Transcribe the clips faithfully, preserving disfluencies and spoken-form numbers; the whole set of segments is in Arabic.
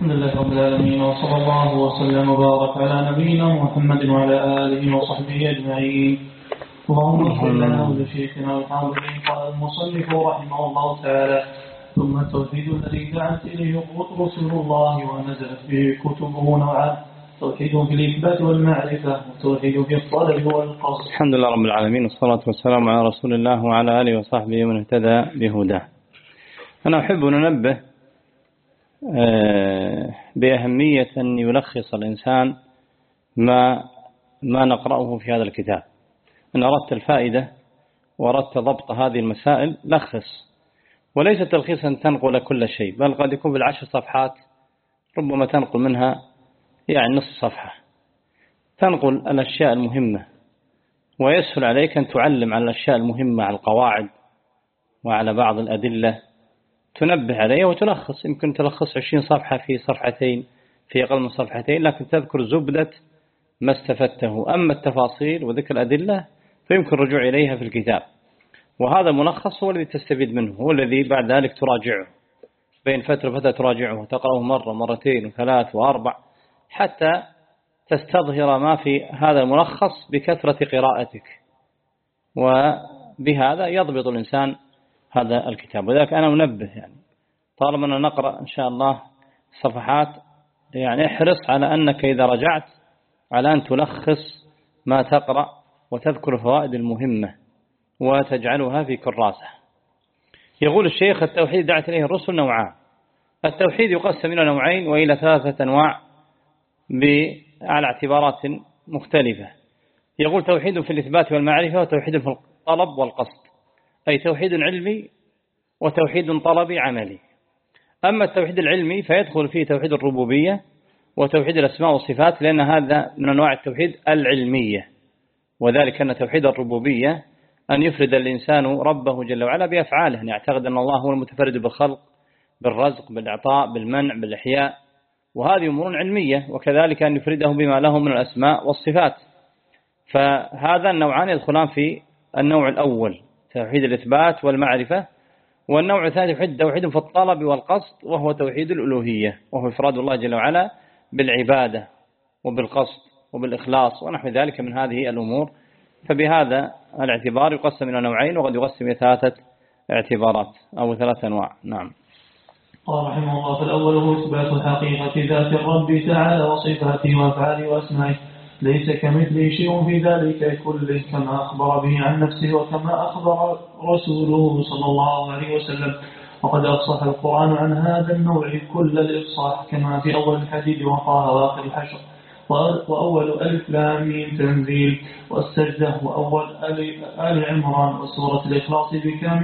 الحمد لله رب العالمين، وصلى الله وسلم وبارك على نبينا محمد وعلى آله وصحبه أجمعين. اللهم اغفر لنا ولشيخنا والحاضرين. قال المصنف رحمه الله تعالى: ثم التوحيد الذي دعت إليه رسل الله ونزلت به كتبه نوعان: توحيد في الإثبات والمعرفة، وتوحيد في الطلب والقصد. الحمد لله رب العالمين، والصلاة والسلام على رسول الله وعلى آله وصحبه ومن اهتدى بهداه. أنا أحب أن ننبه بأهمية أن يلخص الإنسان ما ما نقرأه في هذا الكتاب. إن أردت الفائدة وأردت ضبط هذه المسائل لخص، وليس تلخيصا أن تنقل كل شيء، بل قد يكون بالعشر صفحات ربما تنقل منها يعني نصف صفحة، تنقل الأشياء المهمة، ويسهل عليك أن تعلم على الأشياء المهمة، على القواعد وعلى بعض الأدلة تنبه عليها وتلخص. يمكن تلخص عشرين صفحة في صفحتين، في أقل من صفحتين، لكن تذكر زبدة ما استفدته. أما التفاصيل وذكر الأدلة فيمكن الرجوع إليها في الكتاب، وهذا الملخص هو الذي تستفيد منه، هو الذي بعد ذلك تراجعه بين فترة وفترة، تراجعه وتقرأه مرة مرتين وثلاث وأربع حتى تستظهر ما في هذا الملخص بكثرة قراءتك، وبهذا يضبط الإنسان هذا الكتاب. وذلك أنا منبه يعني طالما أن نقرأ إن شاء الله صفحات، يعني احرص على أنك إذا رجعت على أن تلخص ما تقرأ وتذكر الفوائد المهمة وتجعلها في كراسة. يقول الشيخ: التوحيد دعت إليه الرسل نوعان. التوحيد يقسم إلى نوعين وإلى ثلاثة أنواع على اعتبارات مختلفة. يقول: توحيد في الإثبات والمعرفة، وتوحيد في الطلب والقصد، أي توحيد علمي وتوحيد طلبي عملي. أما التوحيد العلمي فيدخل فيه توحيد الربوبية وتوحيد الأسماء والصفات، لأن هذا من أنواع التوحيد العلمية، وذلك أن توحيد الربوبية أن يفرد الإنسان ربه جل وعلا بأفعاله، أن يعتقد أن الله هو المتفرد بالخلق، بالرزق، بالإعطاء، بالمنع، بالإحياء، وهذه أمور علمية. وكذلك أن يفرده بما له من الأسماء والصفات. فهذا النوعان يدخلان في النوع الأول، توحيد الإثبات والمعرفة. والنوع الثاني توحيد في الطلب والقصد، وهو توحيد الألوهية، وهو إفراد الله جل وعلا بالعبادة وبالقصد وبالإخلاص ونحو ذلك من هذه الأمور. فبهذا الاعتبار يقسم إلى نوعين، وقد يقسم إلى ثلاثة اعتبارات أو ثلاثة أنواع. نعم. قال رحمه الله: فالأول هو إثبات حقيقة ذات الرب تعالى وصفاته وأفعاله وأسمائه، ليس كمثله شيء في ذلك كله، كما أخبر به عن نفسه وكما أخبر رسوله صلى الله عليه وسلم. وقد أفصح القرآن عن هذا النوع كل الإفصاح، كما في أول الحديد وطه وآخر الحشر، وأول ألف لام ميم تنزيل، والسجدة، وأول آل عمران، وسورة الإخلاص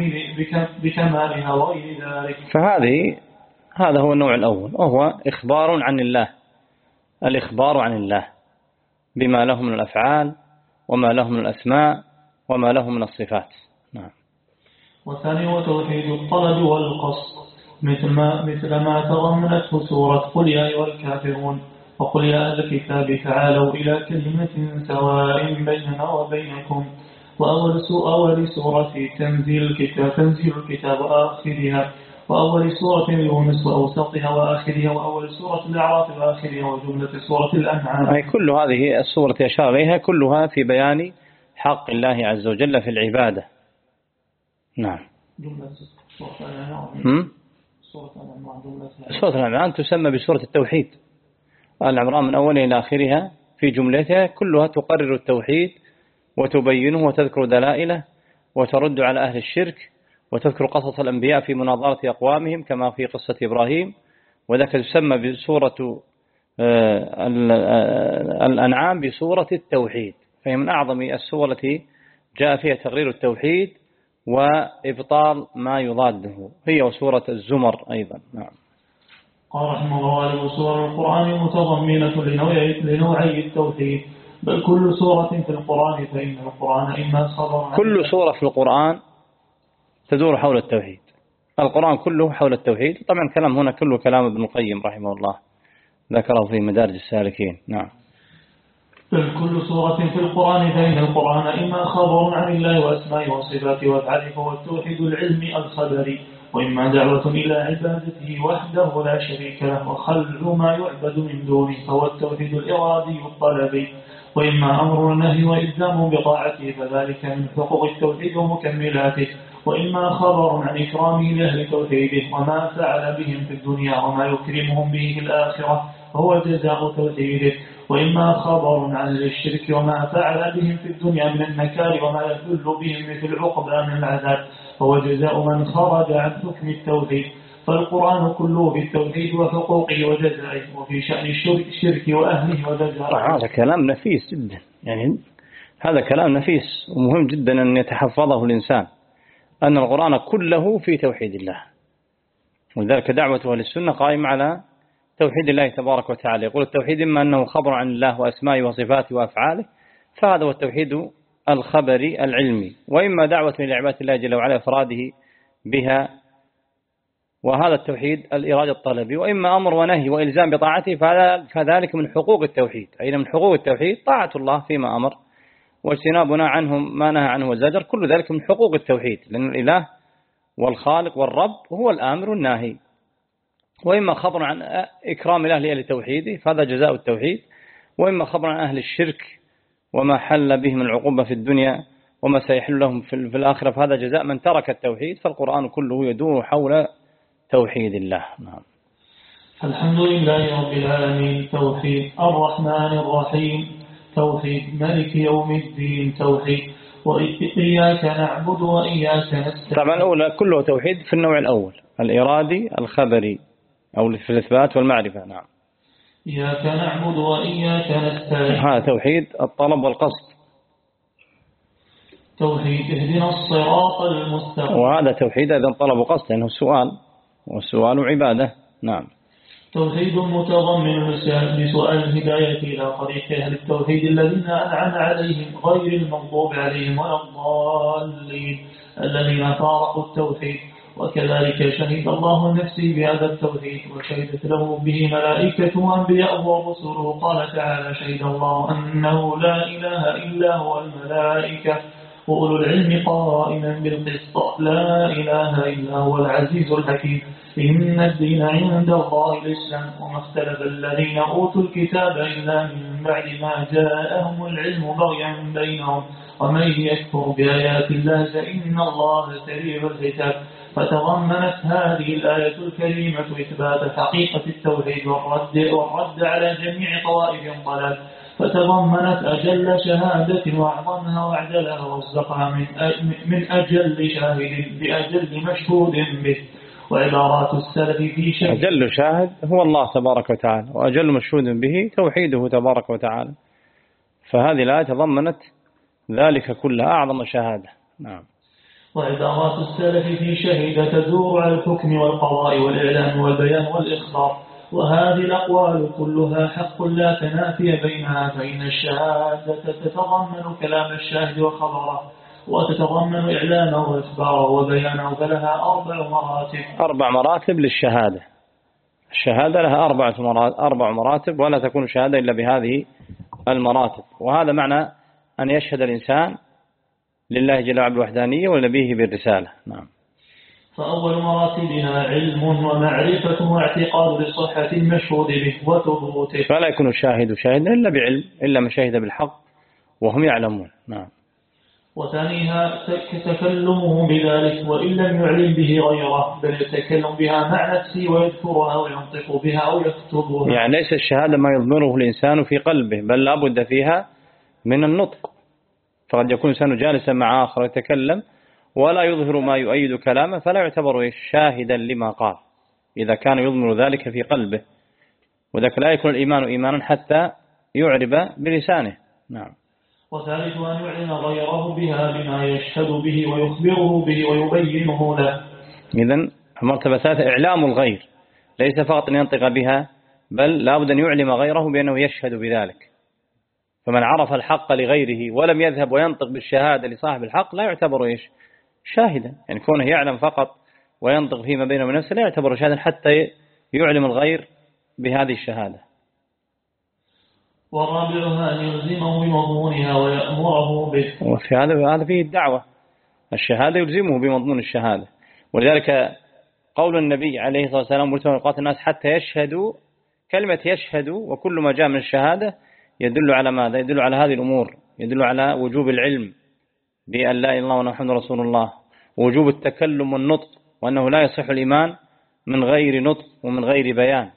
بكمالها وغير ذلك. فهذه هذا هو النوع الأول، وهو إخبار عن الله، الإخبار عن الله بما له من الأفعال وما له من الأسماء وما له من الصفات. نعم. والثاني هو توحيد الطلب والقصد، مثل ما, مثل ما تضمنته سورة قل يا أيها الكافرون، وقل يا أهل الكتاب تعالوا إلى كلمة سواء بيننا وبينكم. وأول أول سورة تنزيل الكتاب تنزيل الكتاب وآخرها، وأول سورة يونس وأوسطها وآخرها، وأول سورة الأعراف وآخرها، وجملة سورة الأنعام. أي كل هذه السورة أشار إليها كلها في بيان حق الله عز وجل في العبادة. نعم. جملة سورة الأنعام سورة الأنعام جملة سورة الأنعام تسمى بسورة التوحيد. العمران من أولها إلى آخرها في جملتها كلها تقرر التوحيد وتبينه وتذكر دلائله وترد على أهل الشرك، وتذكر قصص الأنبياء في مناظرة أقوامهم كما في قصة إبراهيم، وذلك تسمى بسورة الأنعام بسورة التوحيد. فهي من أعظم السور التي جاء فيها تقرير التوحيد وإبطال ما يضاده، هي وسورة الزمر أيضا. نعم. قال رحمه الله: وسور القرآن متضمنة لنوعي التوحيد، بل كل سورة في القرآن، فإن القرآن إما خبر. كل سورة في القرآن تدور حول التوحيد، القرآن كله حول التوحيد. طبعا الكلام هنا كله كلام ابن القيم رحمه الله، ذكره في مدارج السالكين. نعم. بل كل سورة في القرآن، فإن القرآن إما خبر عن الله وأسمائه وصفاته وأفعاله، فهو التوحيد العلمي الخبري، وإما دعوة إلى عبادته وحده لا شريك له وخلع ما يعبد من دونه فهو التوحيد الإرادي الطلبي، وإما أمر ونهي وإلزام بطاعته فذلك من حقوق التوحيد ومكملاته، وإما خبر عن إكرامه لأهل توحيده وما فعل بهم في الدنيا وما يكرمهم به في الآخرة فهو جزاء توحيده، وإما خبر عن الشرك وما فعل بهم في الدنيا من النكار وما يدل بهم في العقبى من العذاب فهو جزاء من خرج عن حكم التوحيد. فالقرآن كله في التوحيد وحقوقه وجزائه وفي شأن الشرك وأهله وجزائه. هذا كلام نفيس جدا، يعني هذا كلام نفيس ومهم جدا أن يتحفظه الإنسان، أن القرآن كله في توحيد الله، ولذلك دعوته للسنة قائمة على توحيد الله تبارك وتعالى. يقول التوحيد إما أنه خبر عن الله وأسمائه وصفاته وأفعاله فهذا هو التوحيد الخبري العلمي، وإما دعوة إلى عبادة الله جل وعلا إفراده بها وهذا التوحيد الإرادة الطلبي، وإما أمر ونهي وإلزام بطاعته فذلك من حقوق التوحيد، أي من حقوق التوحيد طاعة الله فيما أمر واجتنابنا عنه ما نهى عنه والزجر، كل ذلك من حقوق التوحيد، لأن الإله والخالق والرب هو الآمر والناهي. وإما خبر عن إكرام الله لأهل توحيده فهذا جزاء التوحيد، وإما خبر عن أهل الشرك وما حل بهم العقوبة في الدنيا وما سيحل لهم في الآخرة فهذا جزاء من ترك التوحيد. فالقرآن كله يدور حول توحيد الله. نعم. الحمد لله رب العالمين توحيد، الرحمن الرحيم توحيد، مالك يوم الدين توحيد، وإياك نعبد وإياك نستعين. طبعا الأولى كله توحيد في النوع الأول الإرادي الخبري أو في الإثبات والمعرفة. نعم. إياك نعبد وإياك نستعين هذا توحيد الطلب والقصد. توحيد اهدنا الصراط المستقيم، وهذا توحيد إذن طلب وقصد لأنه سؤال والسؤال عبادة. نعم. توحيد متضمن لسؤال الهداية إلى طريق أهل التوحيد الذين أنعم عليهم غير المغضوب عليهم ولا الضالين الذين فارقوا التوحيد. وكذلك شهد الله نفسه بهذا التوحيد وشهدت له به ملائكته وأنبياءه ورسله. قال تعالى شهد الله أنه لا إله إلا هو الملائكة وأولو العلم قائما بالقسط لا إله إلا هو العزيز الحكيم. إن الدين عند الله الإسلام وما اختلف الذين أوتوا الكتاب إلا من بعد ما جاءهم العلم بغيا بينهم ومن يكفر بآيات الله فإن الله سريع الحساب. فتضمنت هذه الآية الكريمة إثبات حقيقة التوحيد والرد, والرد على جميع طوائف الضلال، فتضمنت أجل شهادة وأعظمها وأعدلها ووثقها من, من أجل شاهد بأجل مشهود به. وعبارات السلف في شيء أجل شاهد هو الله تبارك وتعالى وأجل مشهود به توحيده تبارك وتعالى، فهذه الآية تضمنت ذلك كلها أعظم شهادة. نعم. وعبارات السلف في شهد تدور على الحكم والقضاء والإعلام والبيان والإخبار، وهذه الأقوال كلها حق لا تنافي بينها، فإن الشهادة تتضمن كلام الشاهد وخبره وتتضمن إعلامه وإخباره وبيانه، فلها أربع مراتب. أربع مراتب للشهادة. الشهادة لها أربع مراتب, أربع مراتب ولا تكون شهادة إلا بهذه المراتب، وهذا معنى أن يشهد الإنسان لله جل وعلا بالوحدانية ولنبيه بالرسالة. نعم. فأول مراتبها علم ومعرفة واعتقاد بصحة المشهود به وثبوته، فلا يكون الشاهد شاهدا إلا بعلم إلا من شهد بالحق وهم يعلمون. نعم. وثانيها تكلمه بذلك وإن لم يعلم به غيره، بل يتكلم بها مع نفسه ويذكرها وينطق بها أو يكتبها. يعني ليس الشهادة ما يضمره الإنسان في قلبه، بل لا بد فيها من النطق، فقد يكون إنسان جالسا مع آخر يتكلم ولا يظهر ما يؤيد كلامه فلا يعتبر شاهدا لما قال إذا كان يضمر ذلك في قلبه، وذلك لا يكون الإيمان إيمانا حتى يعرب بلسانه. نعم. وثالث أن يعلن غيره بها بما يشهد به ويخبره به ويبينه له. إذن المرتبة الثالثة إعلام الغير، ليس فقط أن ينطق بها بل لا بد أن يعلم غيره بأنه يشهد بذلك. فمن عرف الحق لغيره ولم يذهب وينطق بالشهادة لصاحب الحق لا يعتبر إيش شاهدا، يعني كونه يعلم فقط وينطق فيما بينه وبين نفسه لا يعتبر شاهدا حتى يعلم الغير بهذه الشهادة. والرابعها أن يلزمه بمضمونها ويأمره به. وفي هذا هذا فيه الدعوة، الشهادة يلزمه بمضمون الشهادة، ولذلك قول النبي عليه الصلاة والسلام مرتبط الناس حتى يشهدوا. كلمة يشهدوا وكل ما جاء من الشهادة يدل على ماذا؟ يدل على هذه الأمور، يدل على وجوب العلم بأن لا إله إلا الله وأن محمد رسول الله، ووجوب التكلم والنطق، وأنه لا يصح الإيمان من غير نطق ومن غير بيان.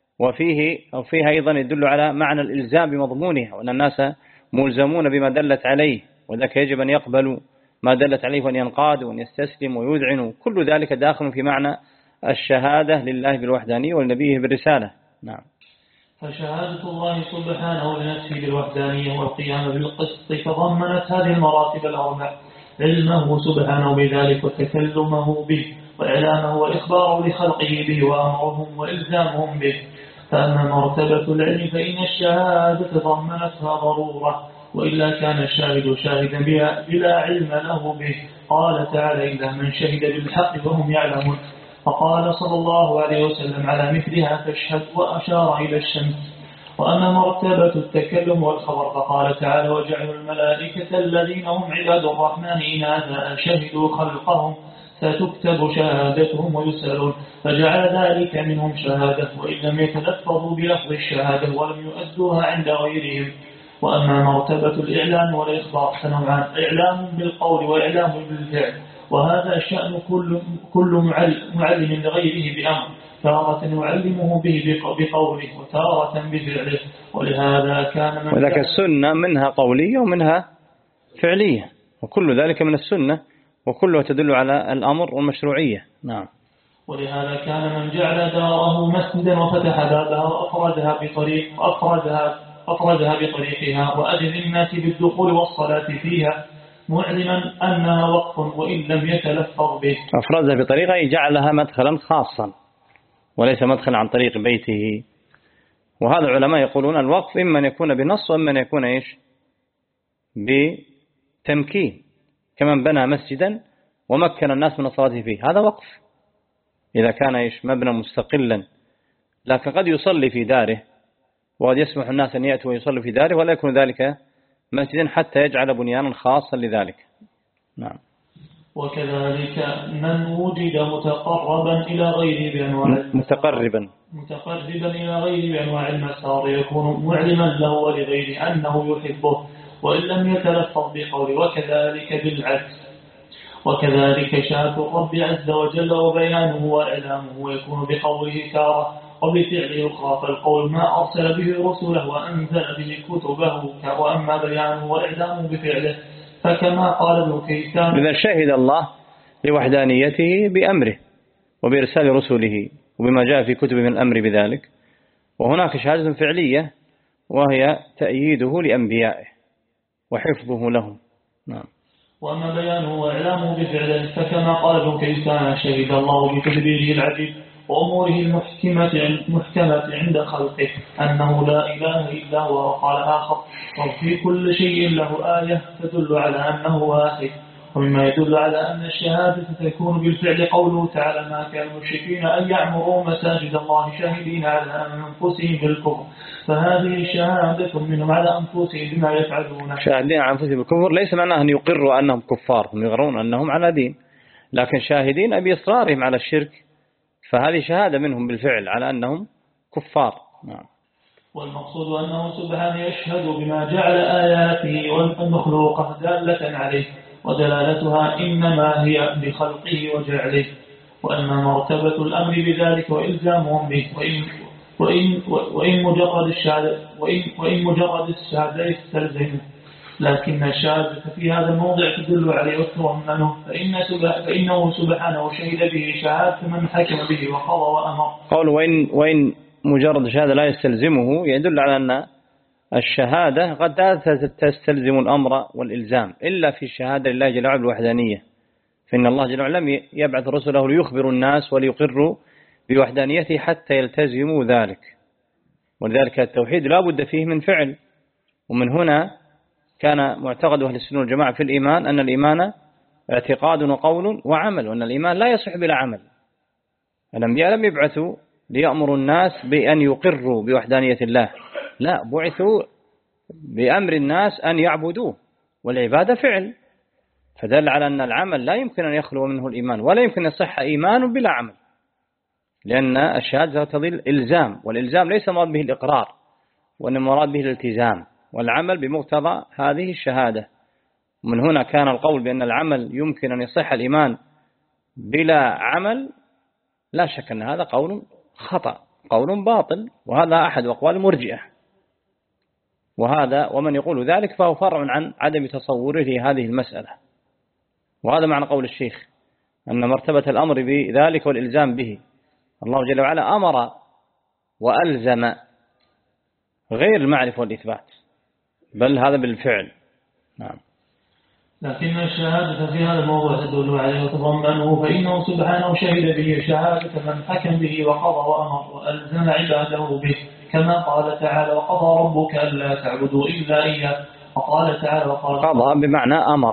وفيه أو فيها أيضا يدل على معنى الإلزام بمضمونها، وأن الناس ملزمون بما دلت عليه، وذلك يجب أن يقبلوا ما دلت عليه وأن ينقادوا وأن يستسلموا ويذعنوا. كل ذلك داخل في معنى الشهادة لله بالوحدانية ولنبيه بالرسالة. نعم. فشهادة الله سبحانه لنفسه بالوحدانية والقيام بالقسط تضمنت هذه المراتب الأربع: علمه سبحانه بذلك وتكلمه به وإعلامه وإخباره لخلقه به وأمرهم وإلزامهم به. فأما مرتبة العلم فإن الشهادة ضمنتها ضرورة، وإلا كان الشاهد شاهدا بها بلا علم له به. قال تعالى: إلا من شهد بالحق وهم يعلمون. فقال صلى الله عليه وسلم: على مثلها فاشهد، وأشار إلى الشمس. وأما مرتبة التكلم والخبر فقال تعالى: وجعلوا الملائكة الذين هم عباد الرحمن إناثا شهدوا خلقهم فتكتب شهادتهم ويسألون. فجعل ذلك منهم شهادة، وإن لم يتلفظوا بلفظ الشهادة ولم يؤدوها عند غيرهم. وأما مرتبة الإعلام والإخبار فنوعان: إعلام بالقول وإعلام بالفعل، وهذا شأن كل كل معلم لغيره بأمر، تارة يعلمه به بقوله وتارة بفعله. ولهذا كان من وذلك السنة منها قولية ومنها فعلية، وكل ذلك من السنة، وكلها تدل على الأمر والمشروعية. نعم. ولهذا كان من جعل داره مسجدا وفتح بابها وأفردها بطريق أفردها أفردها بطريقها وأذن الناس بالدخول والصلاة فيها معلما أنها وقف وإن لم يتلفظ به. أفردها بطريقة جعلها مدخلا خاصا وليس مدخلا عن طريق بيته. وهذا العلماء يقولون الوقف إما أن يكون بنص وإما أن يكون إيش؟ بتمكين، كمن بنى مسجدا ومكن الناس من الصلاة فيه، هذا وقف إذا كان إيش؟ مبنى مستقلا. لكن قد يصلي في داره وقد يسمح الناس أن يأتوا ويصلوا في داره ولا يكون ذلك مسجدا حتى يجعل بنيانا خاصا لذلك. نعم. وكذلك من وجد متقربا إلى غيره بأنواع متقربا متقربا إلى غيره بأنواع المسار يكون معلما له ولغيره أنه يحبه وإن لم يتلفظ بقوله. وكذلك بالعكس. وكذلك شهادة الرب عز وجل وبيانه وإعلامه ويكون بقوله تارة وبفعله أخرى. فالقول ما أرسل به رسله وأنزل به كتبه، وأما بيانه وإعلامه بفعله فكما قال ابن كيسان: إذا شهد الله لوحدانيته بأمره وبإرسال رسله وبما جاء في كتب من الأمر بذلك. وهناك شهادة فعلية وهي تأييده لأنبيائه وحفظه لهم. نعم. وأما بيانه وإعلامه بفعله فكما قال ابن كيسان: شهد الله بتدبيره العجيب وأموره المحكمة المحكمة عند خلقه أنه لا إله إلا هو. وقال آخر: وفي كل شيء له آية تدل على أنه واحد. ومما يدل على أن الشهادة تكون بالفعل قوله تعالى: ما كان المشركين أن يعمروا مساجد الله شاهدين على أنفسهم بالكفر. فهذه شهادة منهم على أنفسهم بما يفعلون. شاهدين على أنفسهم بالكفر ليس معناه أن يقروا أنهم كفار، هم يقرون أنهم على دين، لكن شاهدين بإصرارهم على الشرك، فهذه شهادة منهم بالفعل على أنهم كفار. نعم. والمقصود أنه سبحانه يشهد بما جعل آياته والمخلوقة دالة عليه، ودلالتها إنما هي بخلقه وجعله. وأما مرتبة الأمر بذلك وإلزامهم به وإن, وإن, وإن مجرد الشهادة وإن, وإن مجرد الشهادة يستلزمه، لكن الشهادة في هذا الموضع تدل عليه وتضمنه، فإن فإنه سبحانه شهد به شهادة من حكم به وقضى وأمر. قول وإن, وإن مجرد الشهادة لا يستلزمه يدل على أن الشهادة قد تستلزم الأمر والإلزام إلا في الشهادة لله جل وعلا بالوحدانية، فإن الله جل وعلا لم يبعث رسله ليخبروا الناس وليقروا بوحدانيته حتى يلتزموا ذلك. ولذلك التوحيد لا بد فيه من فعل. ومن هنا كان معتقد أهل السنة والجماعة في الإيمان أن الإيمان اعتقاد وقول وعمل، وأن الإيمان لا يصح بلا عمل. الأنبياء لم يبعثوا ليأمروا الناس بأن يقروا بوحدانية الله، لا، بعثوا بأمر الناس أن يعبدوه، والعبادة فعل، فدل على أن العمل لا يمكن أن يخلو منه الإيمان، ولا يمكن أن يصح إيمان بلا عمل. لأن الشهادة تقتضي الإلزام، والإلزام ليس مراد به الإقرار، وإنما مراد به الالتزام والعمل بمقتضى هذه الشهادة. من هنا كان القول بأن العمل يمكن أن يصح الإيمان بلا عمل لا شك أن هذا قول خطأ، قول باطل، وهذا أحد أقوال المرجئة، وهذا ومن يقول ذلك فهو فرع عن عدم تصوره هذه المسألة. وهذا معنى قول الشيخ أن مرتبة الأمر بذلك والإلزام به، الله جل وعلا أمر وألزم غير المعرفة والإثبات، بل هذا بالفعل. نعم. لكن الشهادة في هذا الموضوع تدل عليه وتضمنه، فإنه سبحانه شهد به شهادة من حكم به وقضى وأمر وألزم عباده به، كما قال تعالى وقضى ربك ألا تعبدوا إلا إياه، وقال تعالى وقال قضى بمعنى أمر،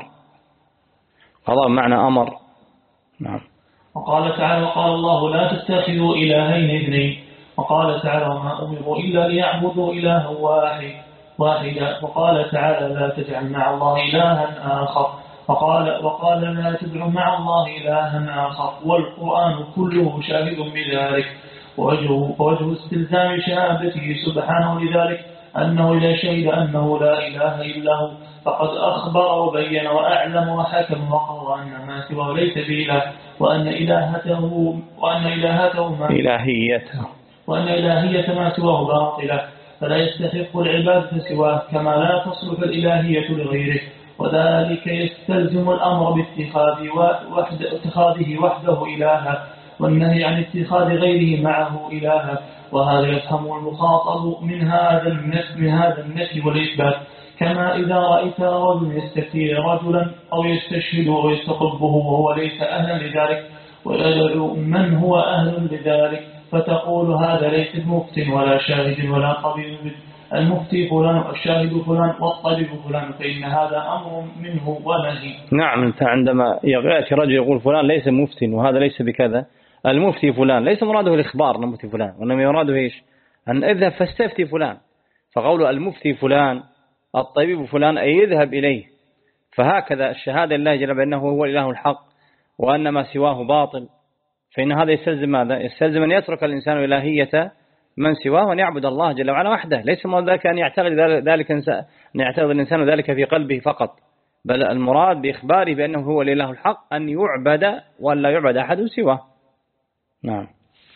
قضى بمعنى أمر. نعم. وقال تعالى وقال الله لا تتخذوا إلهين اثنين، وقال تعالى وما أمروا إلا ليعبدوا إلها واحد واحدا، وقال تعالى لا تجعل مع الله إلها آخر، وقال وقال لا تدع مع الله إلها آخر، والقرآن كله شاهد بذلك. ووجه, ووجه استلزام شهادته سبحانه لذلك أنه إذا شهد أنه لا إله إلا هو فقد أخبر وبين وأعلم وحكم وقضى أن ما سواه ليس بإله، وأن إلهته وأن إلهته ما إلهيته وأن إلهية ما سواه باطلة، فلا يستحق العبادة سواه، كما لا تصلح الإلهية لغيره. وذلك يستلزم الأمر باتخاذ وحد اتخاذه وحده إلها، والنهي عن اتخاذ غيره معه إلها. وهذا يفهم المخاطب من هذا النفي من هذا النفي والإثبات، كما إذا رأيت رجل يستفتي رجلا أو يستشهد ويستقبه وهو ليس أهلا لذلك، ويدعو من هو أهل لذلك، فتقول هذا ليس بمفتي ولا شاهد ولا طبيب، المفتي فلان والشاهد فلان والطبيب فلان، فإن هذا أمر منه ونهي. نعم. أنت عندما يأتي رجل يقول فلان ليس مفتي وهذا ليس بكذا، المفتي فلان ليس مراده الإخبار أنه مفتي فلان، وإنما يراده إيش؟ أن اذهب فاستفتي فلان، فقوله المفتي فلان الطبيب فلان أي يذهب إليه. فهكذا الشهادة لله جل بأنه هو الإله الحق وأن ما سواه باطل، فإن هذا يستلزم ماذا؟ يستلزم أن يترك الإنسان إلهية من سواه وأن يعبد الله جل وعلا وحده. ليس مراد ذلك أن يعتقد ذلك أن يعتقد الإنسان ذلك في قلبه فقط، بل المراد بإخباره بأنه هو الإله الحق أن يعبد وأن لا يعبد أحد سواه. نعم.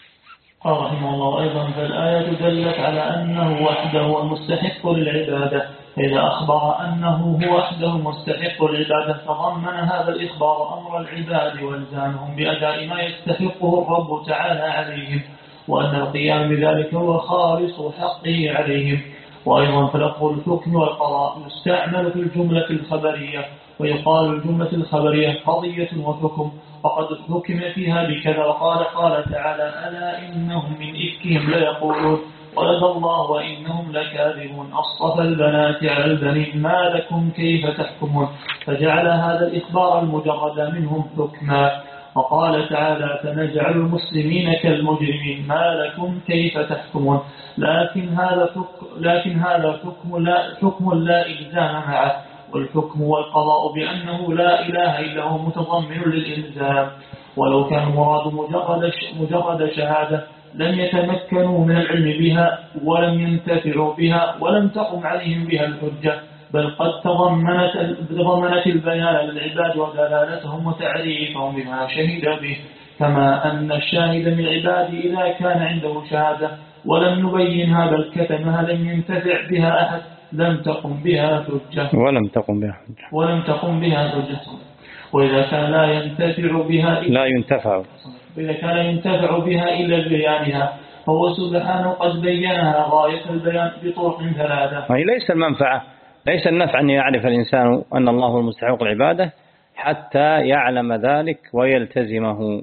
قال رحمه الله أيضا فالآية دلت على أنه وحده المستحق للعبادة، إذا أخبر أنه هو وحده مستحق للعبادة فضمن هذا الإخبار أمر العباد والزامهم بأداء ما يستحقه الرب تعالى عليهم، وأن القيام بذلك هو خالص حقه عليهم. وأيضا فلفظ الحكم والقضاء يستعمل في الجملة الخبرية، ويقال الجملة الخبرية قضية وحكم، وقد حكم فيها بكذا. وقال قال تعالى ألا إنهم من إفكهم ليقولون ولد الله وإنهم لكاذبون أصطفى البنات على البنين ما لكم كيف تحكمون، فجعل هذا الإخبار المجرد منهم حكما. وقال تعالى فنجعل المسلمين كالمجرمين ما لكم كيف تحكمون، لكن هذا حكم لكن هذا حكم لا حكم لا إلزام معه، والحكم والقضاء بأنه لا إله إلا هو متضمن للإلزام. ولو كان مراد مجرد مجرد شهادة لم يتمكنوا من العلم بها ولم ينتفعوا بها ولم تقم عليهم بها الحجة، بل قد تضمنت تضمنت البيان للعباد ودلالتهم وتعريفهم بما شهد به، كما أن الشاهد من العباد إذا كان عنده شهادة ولم يبينها بل كتمها لم ينتفع بها أحد لم تقم بها حجة ولم تقم بها حجة ولم تقم بها حجة وإذا كان لا ينتفع بها لا ينتفع وإذا كان ينتفع بها إلا بيانها فهو سبحانه قد بينها غاية البيان بطرق ثلاثة. أي ليس المنفعة ليس النفع أن يعرف الإنسان أن الله هو المستحق العبادة حتى يعلم ذلك ويلتزمه.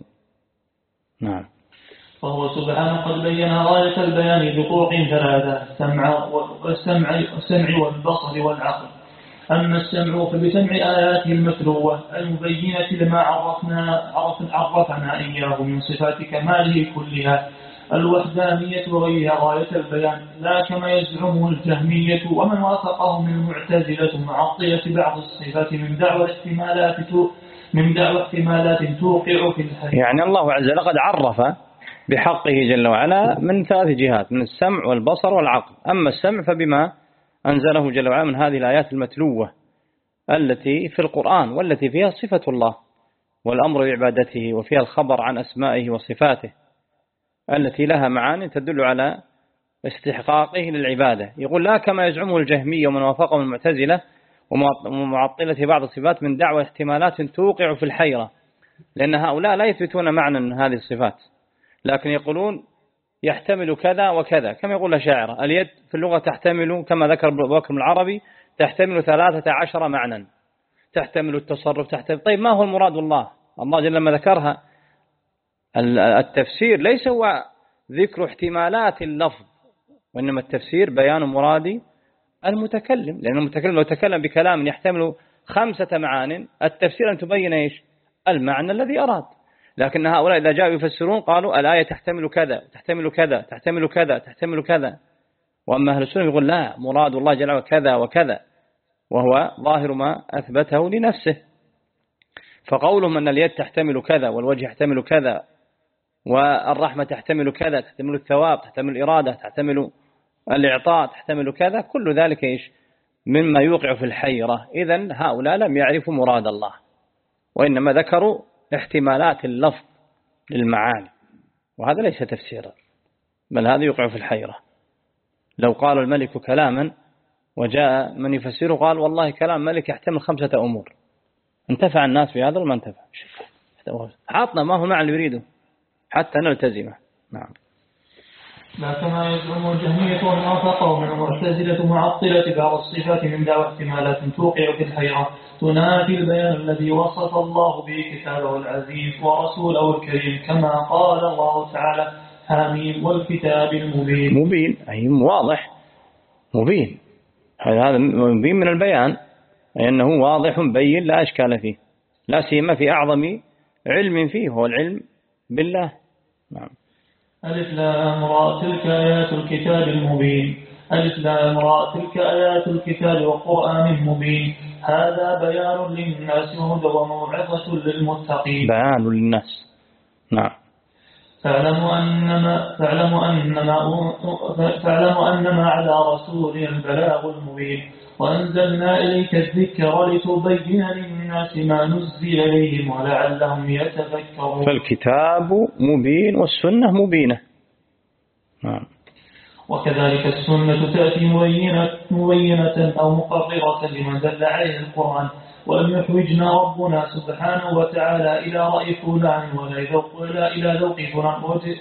نعم. فهو سبحانه قد بينها غاية البيان بطرق ثلاثة، السمع والسمع السمع والبصر والعقل. أما السمع فبسمع آياته المتلوة المبينة لما عرفنا عرفنا إياه من صفات كماله كلها، الوحدانية وغيرها غاية البيان، لا كما يزعمه الجهمية ومن وافقهم المعتزلة معطلة بعض الصفات من دعوى احتمالات من دعوى احتمالات توقع في الحديث. يعني الله عز وجل قد عرف بحقه جل وعلا من ثلاث جهات، من السمع والبصر والعقل. أما السمع فبما أنزله جل وعلا من هذه الآيات المتلوة التي في القرآن، والتي فيها صفة الله والأمر بعبادته، وفيها الخبر عن أسمائه وصفاته التي لها معاني تدل على استحقاقه للعبادة. يقول لا كما يزعمه الجهمية ومن وافقهم المعتزلة ومعطلة بعض الصفات من دعوى احتمالات توقع في الحيرة، لأن هؤلاء لا يثبتون معنى من هذه الصفات، لكن يقولون يحتمل كذا وكذا، كما يقول الشاعر اليد في اللغة تحتمل كما ذكر أبو بكر العربي تحتمل ثلاثة عشر معنى، تحتمل التصرف، تحتمل. طيب ما هو المراد الله؟ الله جل لما ذكرها التفسير ليس هو ذكر احتمالات اللفظ، وإنما التفسير بيان مراد المتكلم، لأن المتكلم لو تكلم بكلام يحتمل خمسة معان التفسير أن تبين إيش المعنى الذي أراد. لكن هؤلاء إذا جاءوا يفسرون قالوا الآية تحتمل كذا تحتمل كذا تحتمل كذا تحتمل كذا، وأما أهل السنة يقول لا، مراد الله جل وعلا كذا وكذا، وهو ظاهر ما أثبته لنفسه. فقولهم أن اليد تحتمل كذا والوجه يحتمل كذا والرحمة تحتمل كذا، تحتمل الثواب، تحتمل الإرادة، تحتمل الإعطاء، تحتمل كذا، كل ذلك إيش مما يوقع في الحيرة. إذن هؤلاء لم يعرفوا مراد الله، وإنما ذكروا احتمالات اللفظ للمعاني، وهذا ليس تفسيرا، بل هذا يوقع في الحيرة. لو قال الملك كلاما وجاء من يفسره قال والله كلام ملك يحتمل خمسة أمور، انتفع الناس بهذا وما انتفع، حاطنا ما هو معنى اللي يريده حتى نلتزمه. نعم. لا كما يزعم الجهمية والموافقة من المعتزلة معطلة بعض الصفات من دعوى احتمالات توقع في الحيرة تنافي البيان الذي وصف الله به كتابه العزيز ورسوله الكريم، كما قال الله تعالى حميم والكتاب المبين. مبين أي واضح، مبين، هذا مبين من البيان، أي أنه واضح بين لا أشكال فيه، لا سيما في أعظم علم فيه هو العلم بالله. نعم. ألف لام را تلك آيات الكتاب المبين. ألف لام را تلك آيات الكتاب وقرآن مبين، هذا بيان للناس وهدى وموعظة للمتقين. بيان للناس. نعم. فاعلموا أنما فاعلموا أنما فاعلموا أنما على رسولنا البلاغ المبين، وأنزلنا إليك الذكر لتبين للناس ما نزل إليهم ولعلهم يتفكرون. فالكتاب مبين والسنة مبينة. نعم. وكذلك السنة تأتي مبينة, مبينة أو مقررة لمن دل عليه القرآن، ولم يحوجنا ربنا سبحانه وتعالى إلى رأي فلان ولا إلى ذوق فلان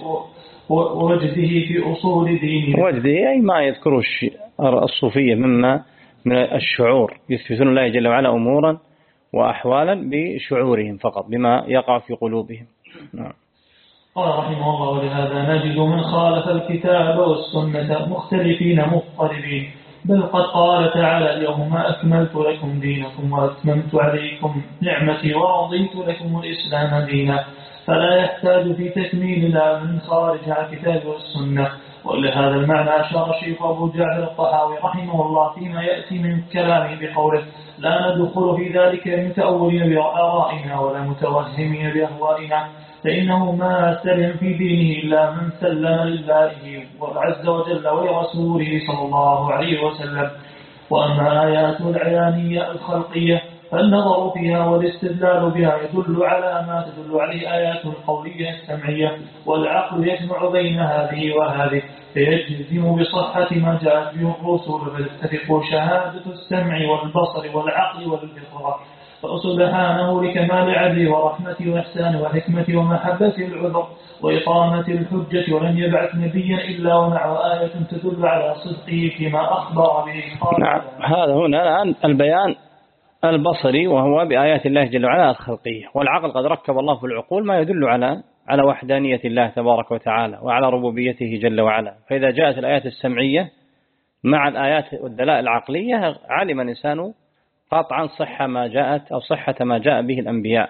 ووجده في أصول دينه. وجده أي ما يذكره الصوفية مما من الشعور، يثبتون الله جل وعلا أمورا وأحوالا بشعورهم فقط، بما يقع في قلوبهم. نعم. قال رحمه الله ولهذا نجد من خالف الكتاب والسنة مختلفين مضطربين، بل قد قال تعالى اليوم أكملت لكم دينكم وأتممت عليكم نعمتي ورضيت لكم الإسلام دينا، فلا يحتاج في تكميل لا من خارج عن الكتاب والسنة. ولهذا المعنى أشار الشيخ أبو جعفر الطحاوي رحمه الله فيما يأتي من كلامه بقوله لا ندخل في ذلك المتأولين بآرائنا ولا متوهمين بأهوائنا، فإنه ما سلم في دينه إلا من سلم لله عز وجل ولرسوله صلى الله عليه وسلم. وأما آيات العيانية الخلقية فالنظر فيها والاستدلال بها يدل على ما تدل عليه آيات القولية السمعية، والعقل يجمع بين هذه وهذه فيجزم بصحة ما جاءت به الرسل، فتتفق شهادة السمع والبصر والعقل والفطرة. فسبحانه لكمال عدله ورحمته وإحسانه وحكمته ومحبته العذر وإقامة الحجة، ولم يبعث نبيا إلا ومعه آية تدل على صدقه فيما أخبر به. نعم. هذا هنا الآن البيان البصري وهو بآيات الله جل وعلا الخلقية، والعقل قد ركب الله في العقول ما يدل على على وحدانية الله تبارك وتعالى وعلى ربوبيته جل وعلا. فإذا جاءت الآيات السمعية مع الآيات والدلائل العقلية علم الإنسان قطعا صحة ما جاءت أو صحة ما جاء به الأنبياء.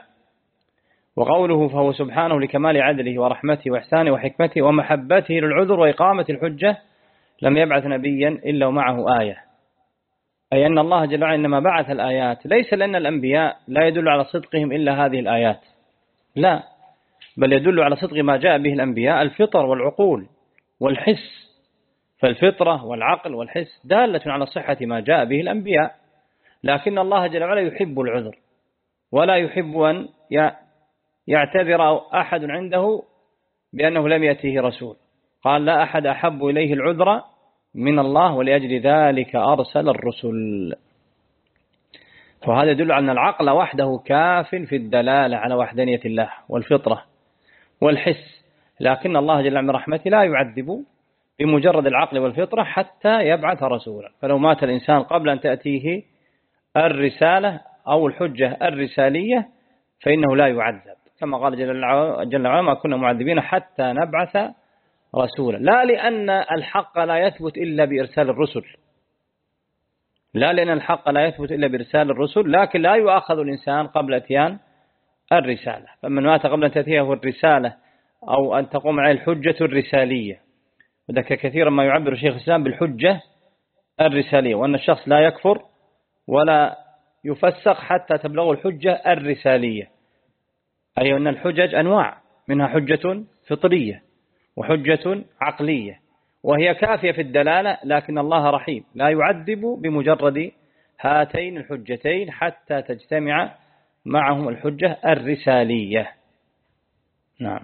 وقوله فهو سبحانه لكمال عدله ورحمته وإحسانه وحكمته ومحبته للعذر وإقامة الحجة لم يبعث نبيا إلا ومعه آية، أي أن الله جل وعلا إنما بعث الآيات ليس لأن الأنبياء لا يدل على صدقهم إلا هذه الآيات، لا، بل يدل على صدق ما جاء به الأنبياء الفطر والعقول والحس. فالفطرة والعقل والحس دالة على صحة ما جاء به الأنبياء، لكن الله جل وعلا يحب العذر ولا يحب أن يعتذر أحد عنده بأنه لم يأته رسول. قال لا أحد أحب إليه العذر من الله ولأجل ذلك أرسل الرسل. فهذا يدل على أن العقل وحده كاف في الدلالة على وحدانية الله والفطرة والحس، لكن الله جل وعلا رحمته لا يعذب بمجرد العقل والفطرة حتى يبعث رسولا. فلو مات الإنسان قبل أن تأتيه الرسالة أو الحجة الرسالية فإنه لا يعذب، كما قال جل وعلا ما كنا معذبين حتى نبعث رسولا. لا لأن الحق لا يثبت إلا بإرسال الرسل، لا لأن الحق لا يثبت إلا بإرسال الرسل، لكن لا يؤاخذ الإنسان قبل أتيان الرسالة. فمن مات قبل أن تأتيه الرسالة أو أن تقوم عليه الحجة الرسالية، وذلك كثيرا ما يعبر الشيخ الإسلام بالحجة الرسالية، وأن الشخص لا يكفر ولا يفسق حتى تبلغ الحجة الرسالية، أي أن الحجج أنواع، منها حجة فطرية وحجة عقلية، وهي كافية في الدلالة، لكن الله رحيم لا يعذب بمجرد هاتين الحجتين حتى تجتمع معهم الحجة الرسالية. نعم.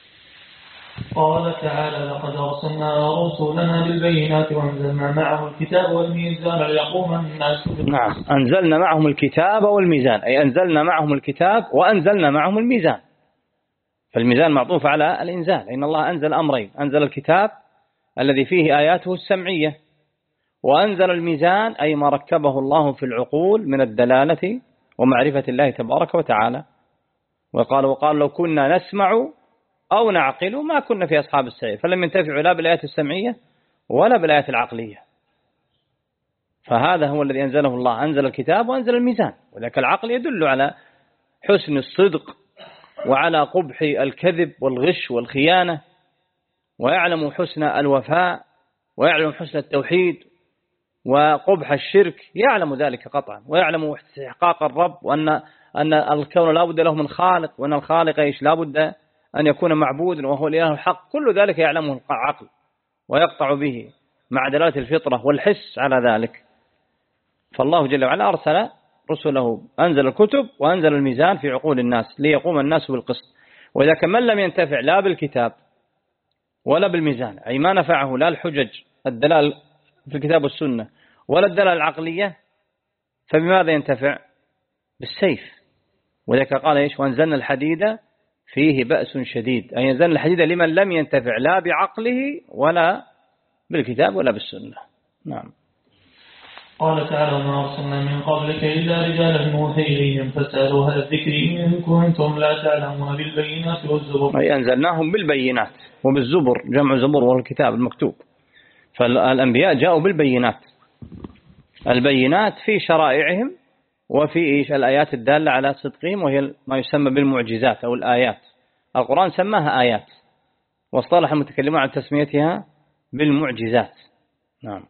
قال تعالى لقد أرسلنا رسلنا بالبينات وأنزلنا معهم الكتاب والميزان ليقوم الناس. نعم، أنزلنا معهم الكتاب والميزان، أي أنزلنا معهم الكتاب وأنزلنا معهم الميزان. فالميزان معطوف على الإنزال، إن الله أنزل أمرين، أنزل الكتاب الذي فيه آياته السمعية، وأنزل الميزان أي ما ركبه الله في العقول من الدلالة ومعرفة الله تبارك وتعالى. وقال وقال لو كنا نسمع أو نعقل ما كنا في أصحاب السعير، فلم ينتفعوا لا بالآيات السمعية ولا بالآيات العقلية. فهذا هو الذي أنزله الله، أنزل الكتاب وأنزل الميزان. وذلك العقل يدل على حسن الصدق وعلى قبح الكذب والغش والخيانة، ويعلم حسن الوفاء ويعلم حسن التوحيد وقبح الشرك، يعلم ذلك قطعا، ويعلم استحقاق الرب، وأن أن الكون لا بد له من خالق، وأن الخالق إيش لا بد أن يكون معبودا وهو الإله الحق. كل ذلك يعلمه العقل ويقطع به مع دلالة الفطرة والحس على ذلك. فالله جل وعلا أرسل رسله، أنزل الكتب وأنزل الميزان في عقول الناس ليقوم الناس بالقسط. وإذا كان من لم ينتفع لا بالكتاب ولا بالميزان، أي ما نفعه لا الحجج الدلال في الكتاب والسنة ولا الدلال العقلية، فبماذا ينتفع؟ بالسيف. وذلك قال إيش؟ وأنزلنا الحديد فيه بأس شديد، أي أنزلنا الحديد لمن لم ينتفع لا بعقله ولا بالكتاب ولا بالسنة. نعم. قال تعالى وما أرسلنا من قبلك إلا رجالا نوحي إليهم فاسألوا أهل الذكر إن كنتم لا تعلمون بالبينات والزبر. أي أنزلناهم بالبينات وبالزبر، جمع زبر وهو الكتاب المكتوب. فالأنبياء جاءوا بالبينات، البينات في شرائعهم وفي إيش الآيات الدالة على صدقهم، وهي ما يسمى بالمعجزات أو الآيات. القرآن سماها آيات، واصطلح المتكلمون عن تسميتها بالمعجزات. نعم.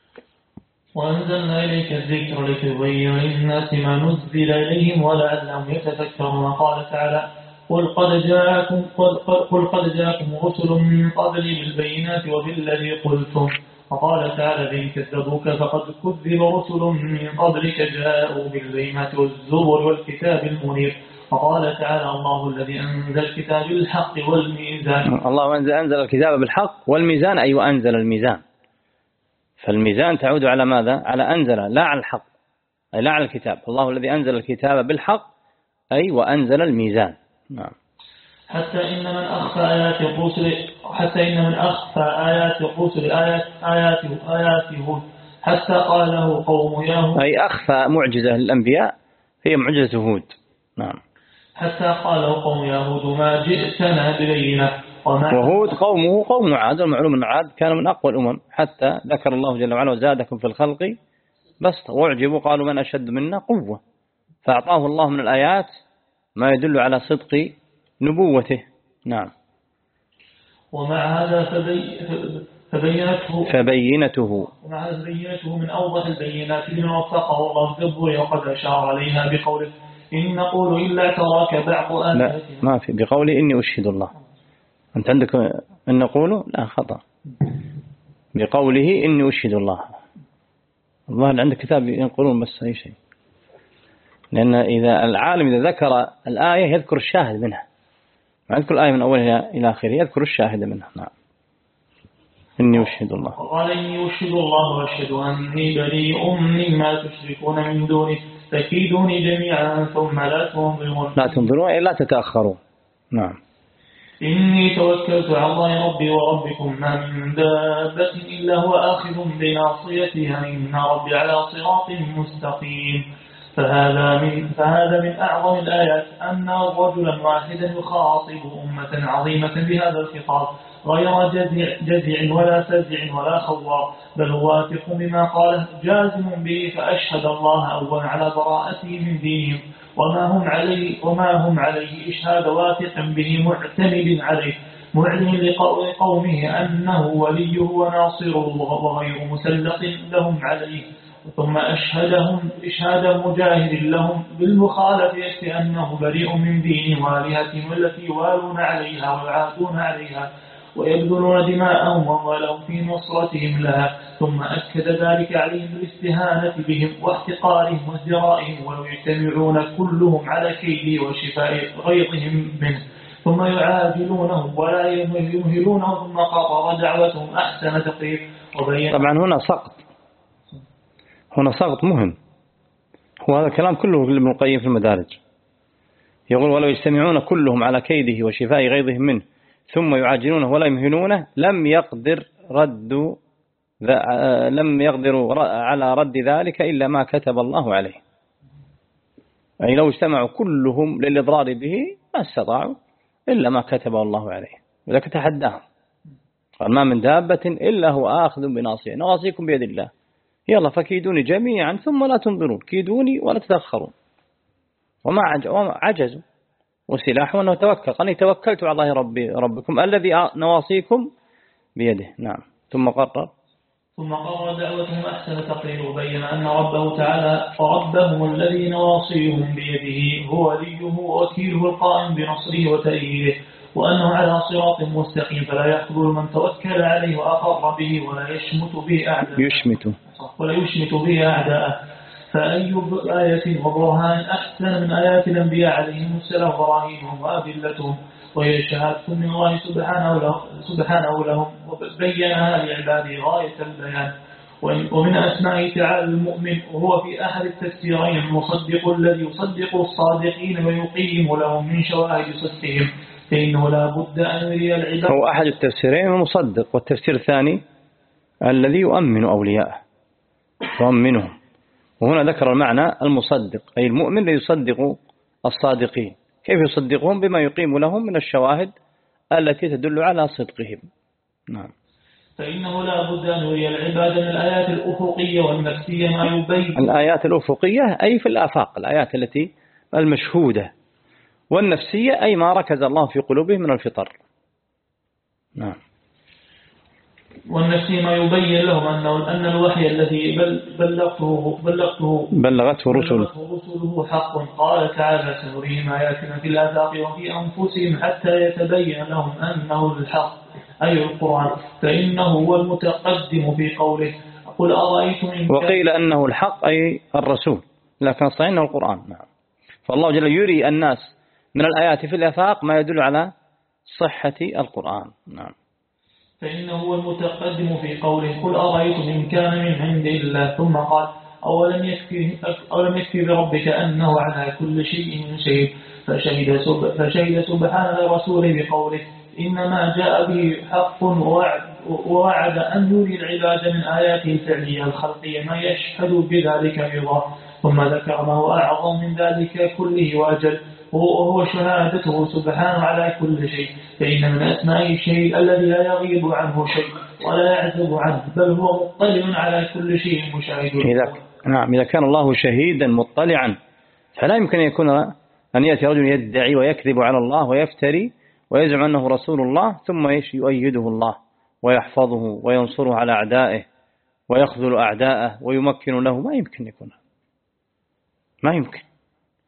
وأنزلنا إليك الذكر لتبين للناس ما نزل إليهم ولعلهم يتفكرون. قال تعالى قل قد جاءكم قل قد جاءكم رسل من قبلي بالبينات وبالذي قلتم. وقال تعالى إن كذبوك فقد كذب رسل من قبلك جاءوا بالبينات والزبر والكتاب المنير. وقال تعالى الله الذي أنزل الكتاب بالحق والميزان. الله أنزل الكتاب بالحق والميزان، أي أيوة وأنزل الميزان. فالميزان تعود على ماذا؟ على أنزل، لا على الحق، أي لا على الكتاب. الله الذي أنزل الكتاب بالحق أي وأنزل الميزان. نعم. حتى إن من أخفى آيات الرسل حتى إن من أخفى آيات الرسل آيات آياته آياته حتى قاله قوم يهود، أي أخفى معجزة للأنبياء هي معجزة هود. نعم. حتى قاله قوم يهود ما جئتنا ببينة. وهود قومه قوم عاد، والمعلوم أن عاد كان من أقوى الأمم، حتى ذكر الله جل وعلا وزادكم في الخلق بسطة واعجبوا قالوا من أشد منا قوة، فأعطاه الله من الآيات ما يدل على صدق نبوته. نعم. ومع هذا فبي... فبينته فبينته ومع هذا بينته من أوضح البينات لمن وفقه الله في الضوء، وقد أشار عليها بقوله إن نقول إلا تراك بعض آلهتنا. لا ما في بقولي إني أشهد الله. أنت عندك أن نقوله لا خطأ. بقوله إني أشهد الله. الله عندك كتاب ينقلون بس أي شيء. لأن إذا العالم إذا ذكر الآية يذكر الشاهد منها. ما يذكر الآية من أولها إلى آخرها يذكر الشاهد منها. نعم. إني أشهد الله. قال إني أشهد الله وأشهد أني بريء مما تشركون من دونه فكيدوني جميعا ثم لا تنظرون. لا تنظرون إلا تتأخرون. نعم. إني توكلت على الله ربي وربكم ما من دابة إلا هو آخذ بناصيتها إن ربي على صراط مستقيم. فهذا من, فهذا من أعظم الآيات أن رجلا واحدا يخاطب أمة عظيمة بهذا الخطاب غير جزع, جزع ولا سزع ولا خوار بل هو واثق بما قاله جازم به فأشهد الله أولا على براءته من دينهم وما هم عليه, وما هم عليه إشهاد واثق به معتمد عليه معلم لقومه أنه وليه وناصره وغير مسلط لهم عليه ثم أشهدهم إشهاد مجاهد لهم بالمخالفة بأنه بريء من دين والهتهم التي يوالون عليها ويعادون عليها ويبذلون دماءهم وأموالهم في نصرتهم لها ثم أكد ذلك عليهم بالاستهانة بهم واحتقارهم وازدرائهم ولو يجتمعون كلهم على كيده وشفاء غيظهم منه ثم يعاجلونهم ولا يمهلونهم ثم قرر دعوتهم أحسن تقرير. طبعا هنا سقط هنا سقط مهم. وهذا الكلام كله ابن القيم في المدارج يقول ولو يجتمعون كلهم على كيده وشفاء غيظهم منه ثم يعاجلونه ولا يمهلونه لم يقدر رد لم يقدروا على رد ذلك إلا ما كتب الله عليه. أي لو اجتمعوا كلهم للإضرار به ما استطاعوا إلا ما كتب الله عليه. وذلك تحداهم قال ما من دابة إلا هو آخذ بناصية نواصيكم بيد الله يلا فكيدوني جميعا ثم لا تنظرون كيدوني ولا تتأخرون. وما عجزوا وسلاح وأنه توكل قال توكلت على الله ربي ربكم الذي نواصيكم بيده. نعم. ثم قرر ثم قرر دعوتهم أحسن تقرير وبين أن ربه تعالى ربهم الذي نواصيهم بيده هو وليه ووكيله القائم بنصره وتأييده وأنه على صراط مستقيم فلا يقبل من توكل عليه وأقر به ولا يشمت به أعداءه يشمت ولا يشمت به أعداءه. فأي آية وبرهان أحسن من آيات الأنبياء عليهم السلام وبراهينهم وأدلتهم وهي شهادة من الله سبحانه له سبحانه لهم وبينها لعباده غاية البيان. ومن أسمائه تعالى المؤمن وهو في أحد التفسيرين المصدق الذي يصدق الصادقين ويقيم لهم من شواهد صدقهم فإنه لا بد أن يري العباد. هو أحد التفسيرين المصدق والتفسير الثاني الذي يؤمن أولياءه يؤمنهم. وهنا ذكر المعنى المصدق أي المؤمن الذي يصدق الصادقين. كيف يصدقهم؟ بما يقيم لهم من الشواهد التي تدل على صدقهم. نعم. فإنه لا بد أن يري العباد من الآيات الأفقية والنفسية ما يبين. الآيات الأفقية أي في الآفاق الآيات التي المشهودة والنفسية أي ما ركز الله في قلوبهم من الفطر. نعم. والنفسي ما يبين لهم أنه أن الوحي الذي بلغته بلغته بلغته رسله رسله حق. قال تعالى سنريهم آياتنا في الآفاق وفي أنفسهم حتى يتبين لهم أنه الحق أي القرآن فإنه هو المتقدم في قوله قل أرأيتم إن وقيل أنه الحق أي الرسول لكن صحيح أنه القرآن. نعم. فالله جل يري الناس من الآيات في الآفاق ما يدل على صحة القرآن. نعم. فإنه هو المتقدم في قوله قل أرأيتم إن كان من عند الله ثم قال أولم يكفي, أولم يكفي بربك أنه على كل شيء شهيد فشهد, سب فشهد سبحانه رسوله بقوله إنما جاء به حق ووعد, ووعد أن يري العباد من آياته الفعلية الخلقية ما يشهد بذلك أيضا. ثم ذكر ما هو أعظم من ذلك كله وأجل وهو شهادته سبحانه على كل شيء فإن من أسماء الشيء الذي لا يغيب عنه شيء ولا يعزب عنه بل هو مطلع على كل شيء مشاهد. إذا نعم إذا كان الله شهيدا مطلعا فلا يمكن أن يكون أن يأتي رجل يدعي ويكذب على الله ويفتري ويزعم أنه رسول الله ثم يؤيده الله ويحفظه وينصره على أعدائه ويخذل أعدائه ويمكن له. ما يمكن يكون ما يمكن.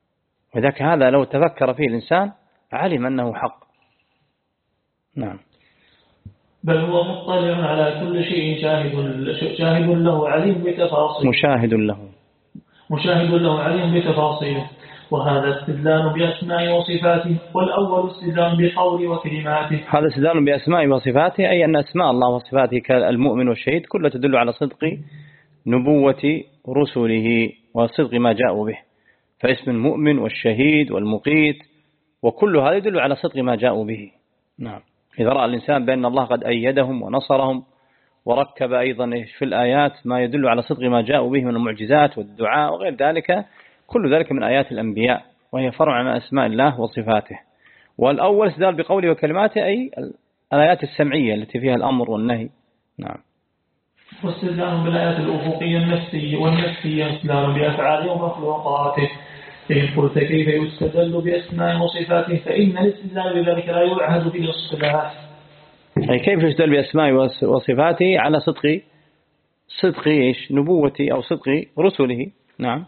وذاك هذا لو تفكر فيه الإنسان علم أنه حق. نعم. بل هو مطلع على كل شيء شاهد شاهد له عليم بتفاصيله مشاهد له مشاهد له عليم بتفاصيله. وهذا استدلال بأسماء وصفاته، والأول استدلال بقول وكلماته. هذا استدلال بأسماء وصفاته، أي أن أسماء الله وصفاته كالمؤمن والشهيد كلها تدل على صدق نبوة رسله وصدق ما جاءوا به، فاسم المؤمن والشهيد والمقيت وكل هذا يدل على صدق ما جاءوا به. نعم. إذا رأى الإنسان بأن الله قد أيدهم ونصرهم وركب أيضا في الآيات ما يدل على صدق ما جاءوا به من المعجزات والدعاء وغير ذلك، كل ذلك من آيات الأنبياء وهي فرع عن أسماء الله وصفاته. والأول استدلال بقوله وكلماته أي الآيات السمعية التي فيها الأمر والنهي. نعم. واستدلال بالآيات الأفقية النفسية والنفسية استدلال بأفعاله ومخلوقاته. فإن قلت كيف يستدل بأسماء وصفاته فإن الاستدلال بذلك لا يعهد في الاصطلاح. أي كيف يستدل بأسماء وصفاته على صدق صدق إيش نبوته أو صدق رسله. نعم.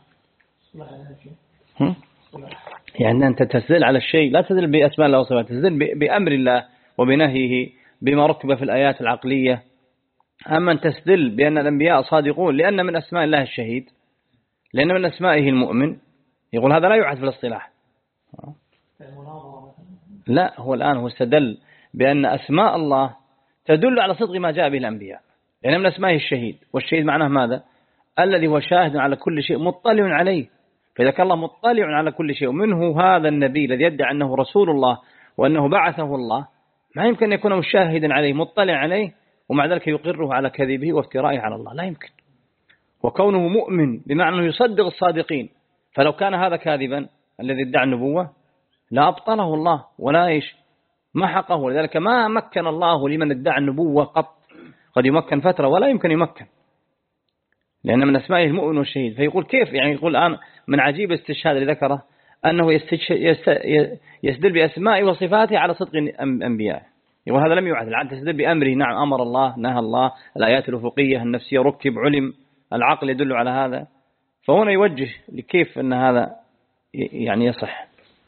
يعني أنت تستدل على الشيء لا تستدل بأسماء الله وصفاته، تستدل بأمر الله وبنهيه بما ركب في الآيات العقلية. أما أن تستدل بأن الأنبياء صادقون لأن من أسماء الله الشهيد، لأن من أسمائه المؤمن، يقول هذا لا يعهد في الاصطلاح. لا، هو الآن هو استدل بأن أسماء الله تدل على صدق ما جاء به الأنبياء، لأن من أسمائه الشهيد، والشهيد معناه ماذا؟ الذي هو شاهد على كل شيء مطلع عليه. فإذا كان الله مطلع على كل شيء ومنه هذا النبي الذي يدعي أنه رسول الله وأنه بعثه الله، ما يمكن أن يكون مشاهدا عليه مطلع عليه ومع ذلك يقره على كذبه وافترائه على الله، لا يمكن. وكونه مؤمن بمعنى أنه يصدق الصادقين، فلو كان هذا كاذبا الذي ادعى النبوة لا أبطله الله ولا إيش ما حقه. ولذلك ما مكن الله لمن ادعى النبوة قط، قد يمكن فترة ولا يمكن يمكن، لأن من أسمائه المؤمن والشهيد. فيقول كيف يعني؟ يقول الآن من عجيب استشهاد اللي ذكره أنه يستدل بأسماء وصفاته على صدق أنبيائه. يقول هذا لم يعهد، العهد تستدل بأمره. نعم، أمر الله نهى الله، الآيات الأفقية النفسية ركب علم، العقل يدل على هذا. فهنا يوجه لكيف أن هذا يعني يصح.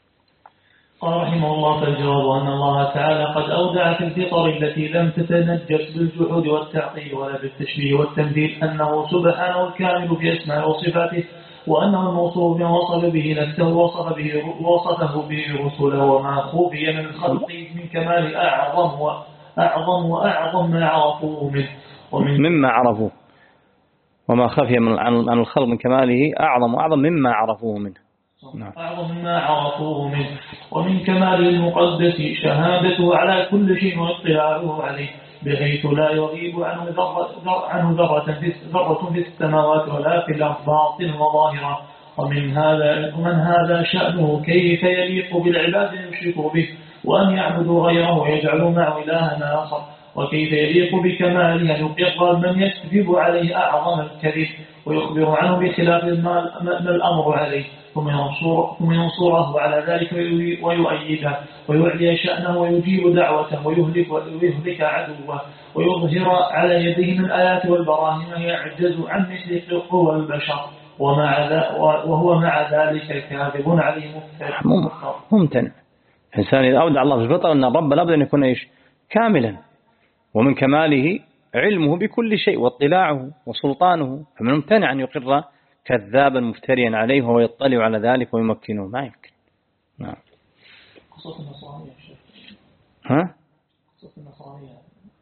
قال رحمه الله: فالجواب أن الله تعالى قد أودع في الفطر التي لم تتنجس بالجحود والتعطيل ولا بالتشبيه والتمثيل أنه سبحانه الكامل في أسماء وصفاته، وأنه الموصوف بما وصف به نفسه وصف به وصفه به رسله، وما خفي من الخلق من كمال أعظم وأعظم وأعظم ما عرفوه منه ومن مما عرفوه، وما خفي من عن الخلق من كماله أعظم وأعظم مما عرفوه منه. نعم. أعظم ما عرفوه منه ومن كمال المقدس شهادته على كل شيء واطلاعه عليه، بحيث لا يغيب عنه ذرة عنه ذرة في ذرة في السماوات ولا في الأرض باطنا وظاهرا. ومن هذا ومن هذا شأنه كيف يليق بالعباد أن يشركوا به وأن يعبدوا غيره ويجعلوا معه إلها آخر، وكيف يليق بكماله أن يقر من يكذب عليه أعظم الكذب ويخبر عنه بخلاف ما الأمر عليه، ثم ينصره, ثم ينصره على ذلك ويؤيده ويعلي شأنه ويجيب دعوته ويهلك, ويهلك عدوه ويظهر على يديه من الآيات والبراهين ما يعجز عن مثل قوى البشر، ومع وهو مع ذلك كاذب عليه ممتنع. الإنسان إذا أودع الله في الفطر أن الرب لابد أن يكون إيش كاملا، ومن كماله علمه بكل شيء واطلاعه وسلطانه، فمن ممتنع أن يقر كذابا مفتريا عليه وهو يطلع على ذلك ويمكنه، ما يمكن. نعم. قصة النصرانية ها؟ قصة النصرانية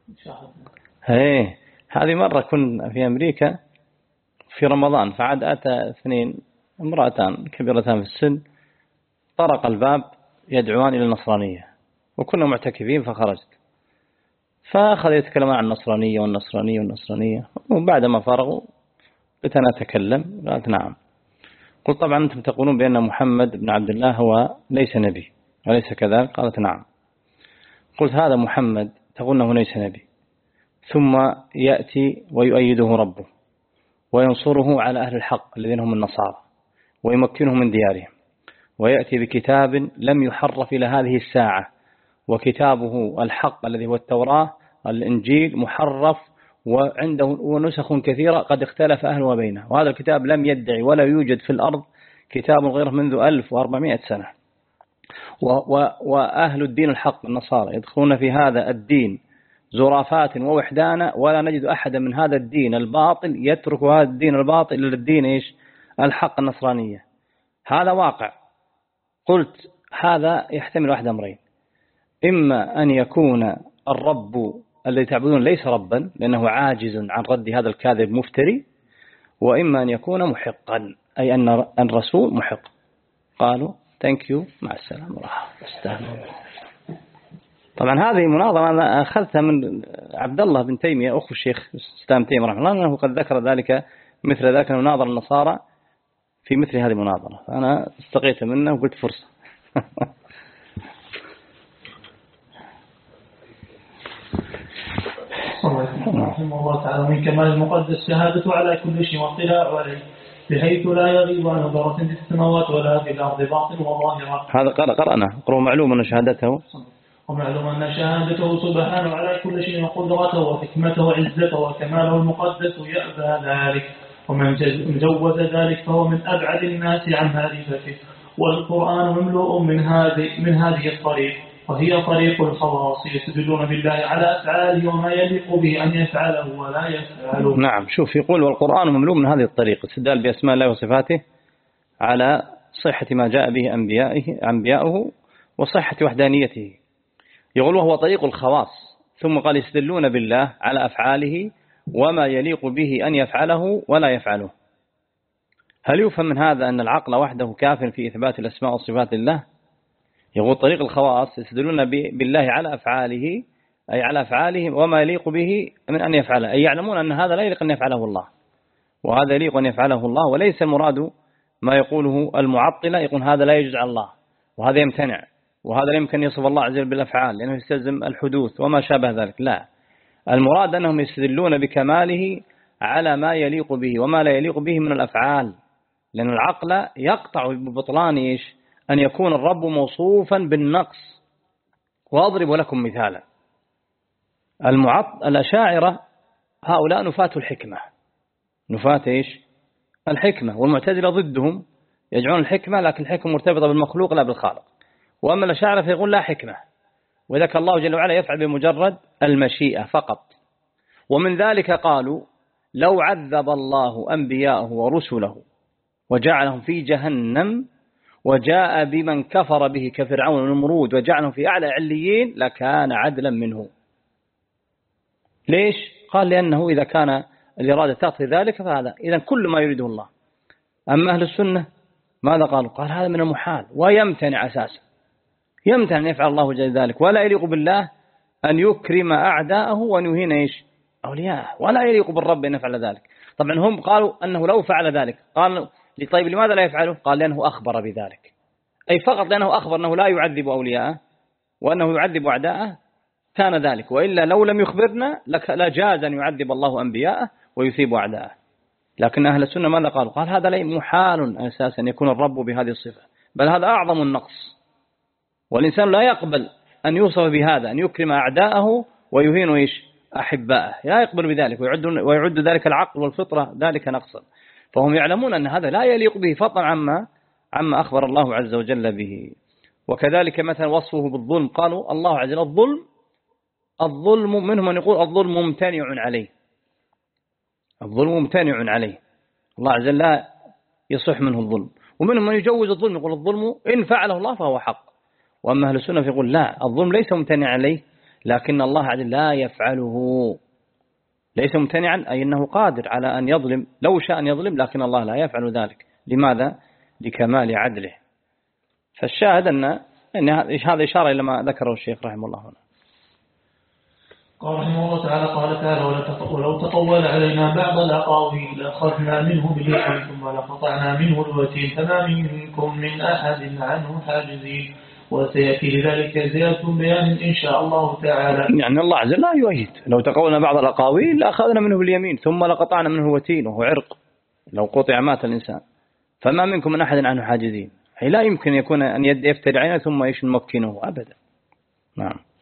هيه هذه مرة كنا في أمريكا في رمضان، فعاد أتى اثنين امرأتان كبيرتان في السن طرق الباب يدعوان إلى النصرانية، وكنا معتكفين فخرجت، فأخذ يتكلم عن النصرانية والنصرانية والنصرانية، وبعدما فرغوا قلت أنا أتكلم، قالت نعم. قلت طبعا أنتم تقولون بأن محمد بن عبد الله هو ليس نبي وليس كذلك؟ قالت نعم. قلت هذا محمد تقول أنه ليس نبي، ثم يأتي ويؤيده ربه وينصره على أهل الحق الذين هم النصارى ويمكنهم من ديارهم، ويأتي بكتاب لم يحرف إلى هذه الساعة، وكتابه الحق الذي هو التوراة الإنجيل محرف وعنده ونسخ كثيرة قد اختلف أهلها بينه، وهذا الكتاب لم يدعي ولا يوجد في الأرض كتاب غيره منذ ألف وأربعمائة سنة. وأهل الدين الحق النصارى يدخلون في هذا الدين زرافات ووحدانا، ولا نجد أحدا من هذا الدين الباطل يترك هذا الدين الباطل إلى الدين إيش الحق النصرانية. هذا واقع. قلت هذا يحتمل واحد أمرين: إما أن يكون الرب الذي تعبدون ليس ربا لأنه عاجز عن رد هذا الكاذب مفتري، وإما أن يكون محقا أي أن الرسول محق. قالوا ثانك يو مع السلامة. طبعا هذه مناظرة أنا أخذتها من عبد الله بن تيمية أخو الشيخ الإسلام تيمية رحمه الله، أنه قد ذكر ذلك مثل ذلك مناظر النصارى في مثل هذه المناظرة، فأنا استقيت منه وقلت فرصة. رحمه الله تعالى: من كمال المقدس شهادة على كل شيء واطلاع عليه بحيث لا يغيب عنه ذرة في السماوات ولا في الأرض باطن وظاهرة. هذا قرأنا قرأوا معلوم أن شهادته ومعلوم أن شهادته سبحانه على كل شيء وقدرته وحكمته وعزته وكماله المقدس يأبى ذلك، ومن جوز ذلك فهو من أبعد الناس عن معرفته. والقرآن مملوء من هذه من هذه الطريق، وهي طريق الخواص يستدلون بالله على أفعاله وما يليق به أن يفعله ولا يفعله. نعم، شوف يقول والقرآن مملوء من هذه الطريق، استدلال بأسماء الله وصفاته على صحة ما جاء به أنبيائه أنبياؤه وصحة وحدانيته. يقول وهو طريق الخواص، ثم قال يستدلون بالله على أفعاله وما يليق به أن يفعله ولا يفعله. هل يفهم من هذا أن العقل وحده كاف في إثبات الأسماء والصفات لله؟ يقول طريق الخواص يستدلون بالله على أفعاله أي على أفعاله وما يليق به من أن يفعله، أي يعلمون أن هذا لا يليق أن يفعله الله وهذا يليق أن يفعله الله، وليس المراد ما يقوله المعطلة يقول هذا لا يجوز على الله وهذا يمتنع وهذا لا يمكن يصف الله عز وجل بالأفعال لأنه يستلزم الحدوث وما شابه ذلك. لا، المراد أنهم يستدلون بكماله على ما يليق به وما لا يليق به من الأفعال، لأن العقل يقطع ببطلان إيش أن يكون الرب موصوفا بالنقص. وأضرب لكم مثالا: المعط الأشاعرة هؤلاء نفاة الحكمة، نفاة إيش الحكمة، والمعتزلة ضدهم يجعلون الحكمة لكن الحكمة مرتبطة بالمخلوق لا بالخالق. وأما الأشاعرة فيقول لا حكمة، وذلك الله جل وعلا يفعل بمجرد المشيئة فقط. ومن ذلك قالوا لو عذب الله أنبياءه ورسله وجعلهم في جهنم وجاء بمن كفر به كفرعون ونمرود وجعلهم في أعلى عليين لكان عدلا منه. ليش؟ قال لأنه إذا كان الإرادة تقتضي ذلك فهذا إذا كل ما يريده الله. أما أهل السنة ماذا قالوا؟ قال هذا من المحال ويمتنع أساسا، يمتنع أن يفعل الله جل ذلك، ولا يليق بالله أن يكرم أعداءه وأن يهين إيش أولياءه، ولا يليق بالرب أن يفعل ذلك. طبعا هم قالوا أنه لو فعل ذلك قال طيب لماذا لا يفعله؟ قال لأنه أخبر بذلك، أي فقط لأنه أخبر أنه لا يعذب أولياءه وأنه يعذب أعداءه كان ذلك، وإلا لو لم يخبرنا لجاز أن يعذب الله أنبياءه ويثيب أعداءه. لكن أهل السنة ماذا قالوا؟ قال هذا لي محال أساسا أن يكون الرب بهذه الصفة، بل هذا أعظم النقص، والإنسان لا يقبل أن يوصف بهذا أن يكرم أعداءه ويهين إيش أحباءه، لا يقبل بذلك، ويعد, ويعد ذلك العقل والفطرة ذلك نقصا. فهم يعلمون أن هذا لا يليق به فضلا عما عما أخبر الله عز وجل به. وكذلك مثلا وصفه بالظلم، قالوا الله عز وجل الظلم الظلم منهم من يقول الظلم ممتنع عليه، الظلم ممتنع عليه، الله عز وجل لا يصح منه الظلم. ومنهم من يجوز الظلم يقول الظلم إن فعله الله فهو حق. وأما أهل السنة يقول لا، الظلم ليس ممتنع عليه لكن الله عز وجل لا يفعله، ليس ممتنعا أي أنه قادر على أن يظلم لو شاء أن يظلم، لكن الله لا يفعل ذلك. لماذا؟ لكمال عدله. فالشاهد أن أن هذا إشارة إلى ما ذكره الشيخ رحمه الله هنا. قال رحمه الله تعالى: قال تعالى: ولو تطول علينا بعض الأقاويل لأخذنا منه باليمين ثم لقطعنا منه الوتين فما منكم من أحد عنه حاجزين. وسيأتي لذلك زيادة بيان إن شاء الله تعالى. يعني الله عز وجل لا يؤيد، لو تقولنا بعض الأقاويل لأخذنا منه باليمين ثم لقطعنا منه الوتين وهو عرق، لو قطع مات الإنسان. فما منكم من أحد عنه حاجزين، أي لا يمكن يكون أن يفتري عينه ثم يش نمكنه أبدا. نعم.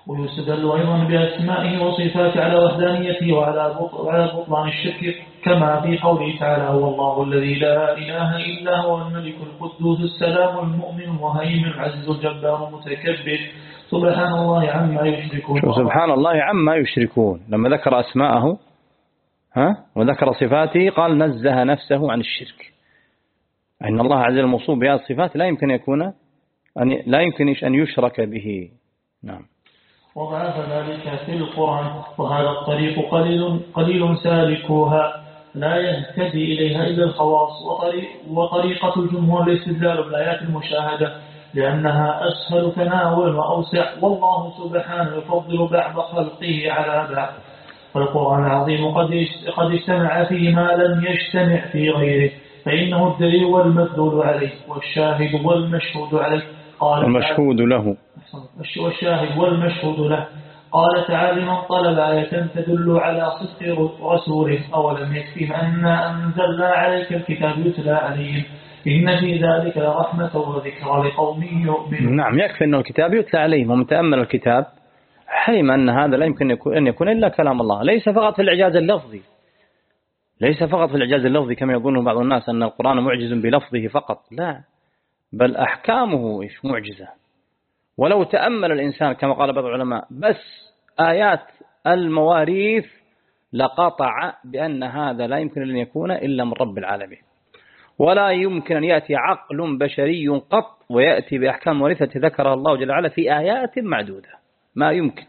ويستدل أيضا بأسمائه وصفاته على وحدانيته وعلى بطلان الشرك كما في قوله تعالى هو الله الذي لا إله إلا هو الملك القدوس السلام المؤمن المهيمن العزيز الجبار المتكبر سبحان الله عما يشركون. سبحان الله عما يشركون لما ذكر أسماءه ها وذكر صفاته قال نزه نفسه عن الشرك. إن الله عز وجل موصوف بهذه الصفات لا يمكن يكون أن لا يمكن أن يشرك به. نعم. وضعف ذلك في القرآن وهذا الطريق قليل قليل سالكوها لا يهتدي إليها إلا الخواص وطريق وطريقة الجمهور الاستدلال بالآيات المشاهدة لأنها أسهل تناول وأوسع والله سبحانه يفضل بعض خلقه على بعض. والقرآن العظيم قد اجتمع فيه ما لم يجتمع في غيره فإنه الدليل والمدلول عليه والشاهد والمشهود عليه. قال المشهود له والشاهد والمشهود له. قال تعالى من طلب آية تدل على صدق رسوله أولم يكفهم أنا أنزلنا عليك الكتاب يتلى عليهم إن في ذلك لرحمة وذكرى لقوم يؤمنون. نعم يكفي أن الكتاب يتلى عليهم ومتأمل الكتاب حلم أن هذا لا يمكن أن يكون إلا كلام الله ليس فقط في الإعجاز اللفظي ليس فقط في الإعجاز اللفظي كما يظن بعض الناس أن القرآن معجز بلفظه فقط لا بل أحكامه إيش معجزة. ولو تأمل الإنسان كما قال بعض العلماء بس آيات المواريث لقطع بأن هذا لا يمكن أن يكون إلا من رب العالمين ولا يمكن أن يأتي عقل بشري قط ويأتي بأحكام مواريثة ذكرها الله جل وعلا في آيات معدودة ما يمكن.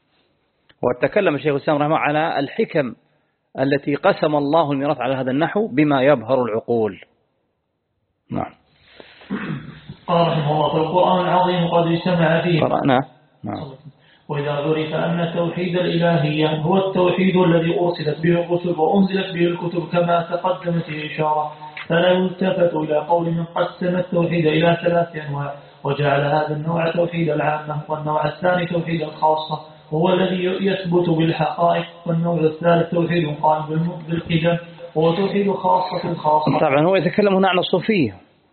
وتكلم الشيخ الإسلام رحمه الله على الحكم التي قسم الله الميراث على هذا النحو بما يبهر العقول. نعم. قال رحمه الله في القرآن العظيم قد اجتمع فيه قرأنا. نعم. وإذا عرف أن التوحيد الإلهي هو التوحيد الذي أرسلت به الرسل وأنزلت به الكتب كما تقدمت الإشارة فلا يلتفت إلى قول من قسم التوحيد إلى ثلاث أنواع وجعل هذا النوع توحيد العامة والنوع الثاني توحيد الخاصة وهو الذي يثبت بالحقائق والنوع الثالث توحيد قائم بالقدم وهو توحيد خاصة الخاصة. طبعا هو يتكلم هنا عن الصوفية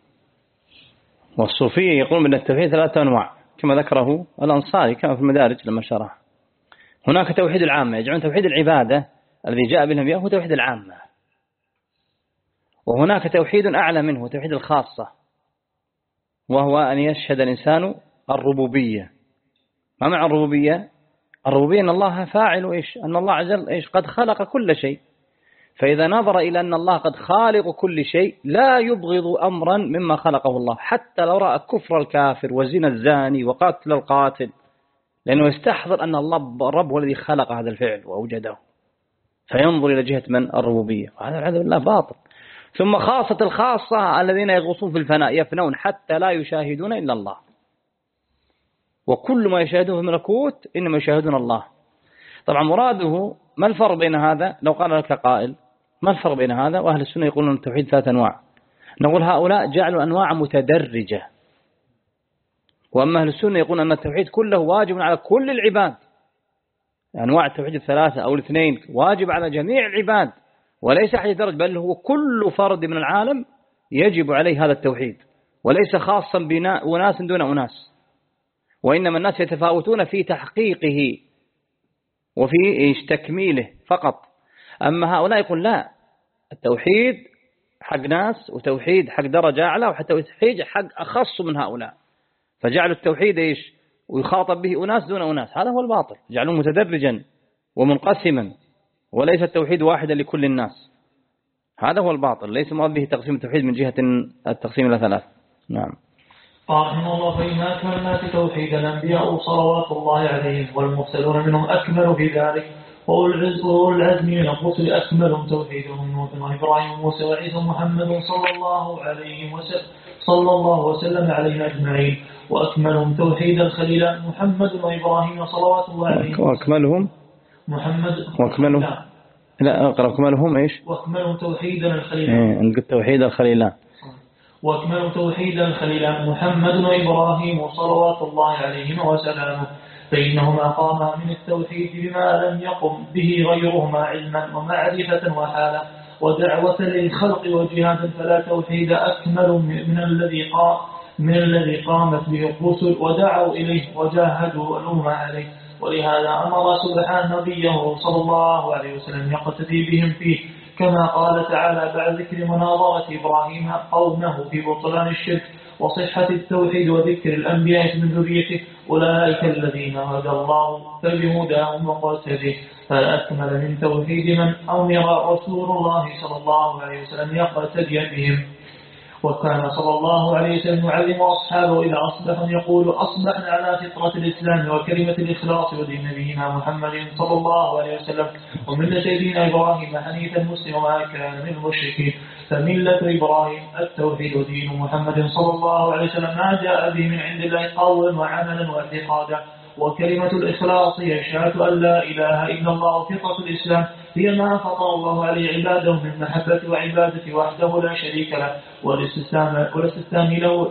والصوفية يقول من التوحيد ثلاثة أنواع كما ذكره الأنصاري كما في المدارج لما شرح. هناك توحيد العامة يجعلون توحيد العبادة الذي جاء به الأنبياء هو توحيد العامة وهناك توحيد أعلى منه توحيد الخاصة وهو أن يشهد الإنسان الربوبية. ما معنى الربوبية؟ الربوبية أن الله فاعل إيش أن الله عز وجل إيش قد خلق كل شيء فإذا نظر إلى أن الله قد خالق كل شيء لا يبغض أمرا مما خلقه الله حتى لو رأى كفر الكافر وزنا الزاني وقتل القاتل لأنه يستحضر أن الله رب هو الذي خلق هذا الفعل وأوجده فينظر إلى جهة من الربوبية وهذا العذاب بالله باطل. ثم خاصة الخاصة الذين يغوصون في الفناء يفنون حتى لا يشاهدون إلا الله وكل ما يشاهدون في الملكوت إنما يشاهدون الله. طبعا مراده ما الفرق بين هذا لو قال لك قائل ما الفرق بين هذا وأهل السنة يقولون التوحيد ثلاث أنواع نقول هؤلاء جعلوا أنواع متدرجة وأما أهل السنة يقولون أن التوحيد كله واجب على كل العباد أنواع التوحيد الثلاثة أو الاثنين واجب على جميع العباد وليس أحد يدرج بل هو كل فرد من العالم يجب عليه هذا التوحيد وليس خاصا بأناس دون أناس وإنما الناس يتفاوتون في تحقيقه وفي تكميله فقط. أما هؤلاء يقول لا التوحيد حق ناس وتوحيد حق درجة أعلى وتوحيد حق أخص من هؤلاء فجعلوا التوحيد إيش ويخاطب به أناس دون أناس هذا هو الباطل جعلوه متدرجا ومنقسما وليس التوحيد واحدا لكل الناس هذا هو الباطل ليس مراد به تقسيم التوحيد من جهة التقسيم إلى ثلاث. نعم. قال رحمه الله فإن أكمل الناس توحيد الأنبياء صلوات الله عليهم والمرسلون منهم أكملوا في ذلك وأولو العزم من الرسل أكملهم توحيدهم نوح وإبراهيم وموسى وعيسى محمد صلى الله عليه وسلم صلى الله وسلم عليهم أجمعين وأكملهم توحيد الخليل محمد وإبراهيم صلوات الله عليهم وأكملهم محمد وأكملهم لا, لا أقرأ أكملهم إيش وأكملهم توحيدا الخليل إيه نقول توحيد الخليلان وأكملوا توحيد الخليل محمد وإبراهيم صلوات الله عليهما وسلامه فإنهما قاما من التوحيد بما لم يقم به غيرهما علما ومعرفة وحالا ودعوة للخلق وجهادا فلا توحيد أكمل من الذي قام من الذي قامت به الرسل ودعوا إليه وجاهدوا الأمة عليه ولهذا أمر سبحانه نبيه صلى الله عليه وسلم يقتدي بهم فيه، كما قال تعالى بعد ذكر مناظرة إبراهيم قومه في بطلان الشرك وصحة التوحيد وذكر الأنبياء من ذريته: أولئك الذين هدى الله فبهداهم مقتده. فأكمل من توحيد من أمر رسول الله صلى الله عليه وسلم يقتدي بهم. وكان صلى الله عليه وسلم يعلم أصحابه إذا أصبحوا يقول: أصبحنا على فطرة الإسلام وكلمة الإخلاص ودين نبينا محمد صلى الله عليه وسلم وملة سيدنا إبراهيم حنيفا مسلما وما كان من المشركين. فملة إبراهيم التوحيد ودين محمد صلى الله عليه وسلم ما جاء به من عند الله قولا وعملا واعتقادا. وكلمة الإخلاص هي شهادة أن لا إله إلا الله. فطرة الإسلام هي ما فطر الله عليه عباده من محبة وعبادة وحده لا شريك له، والاستسلام والاستسلام له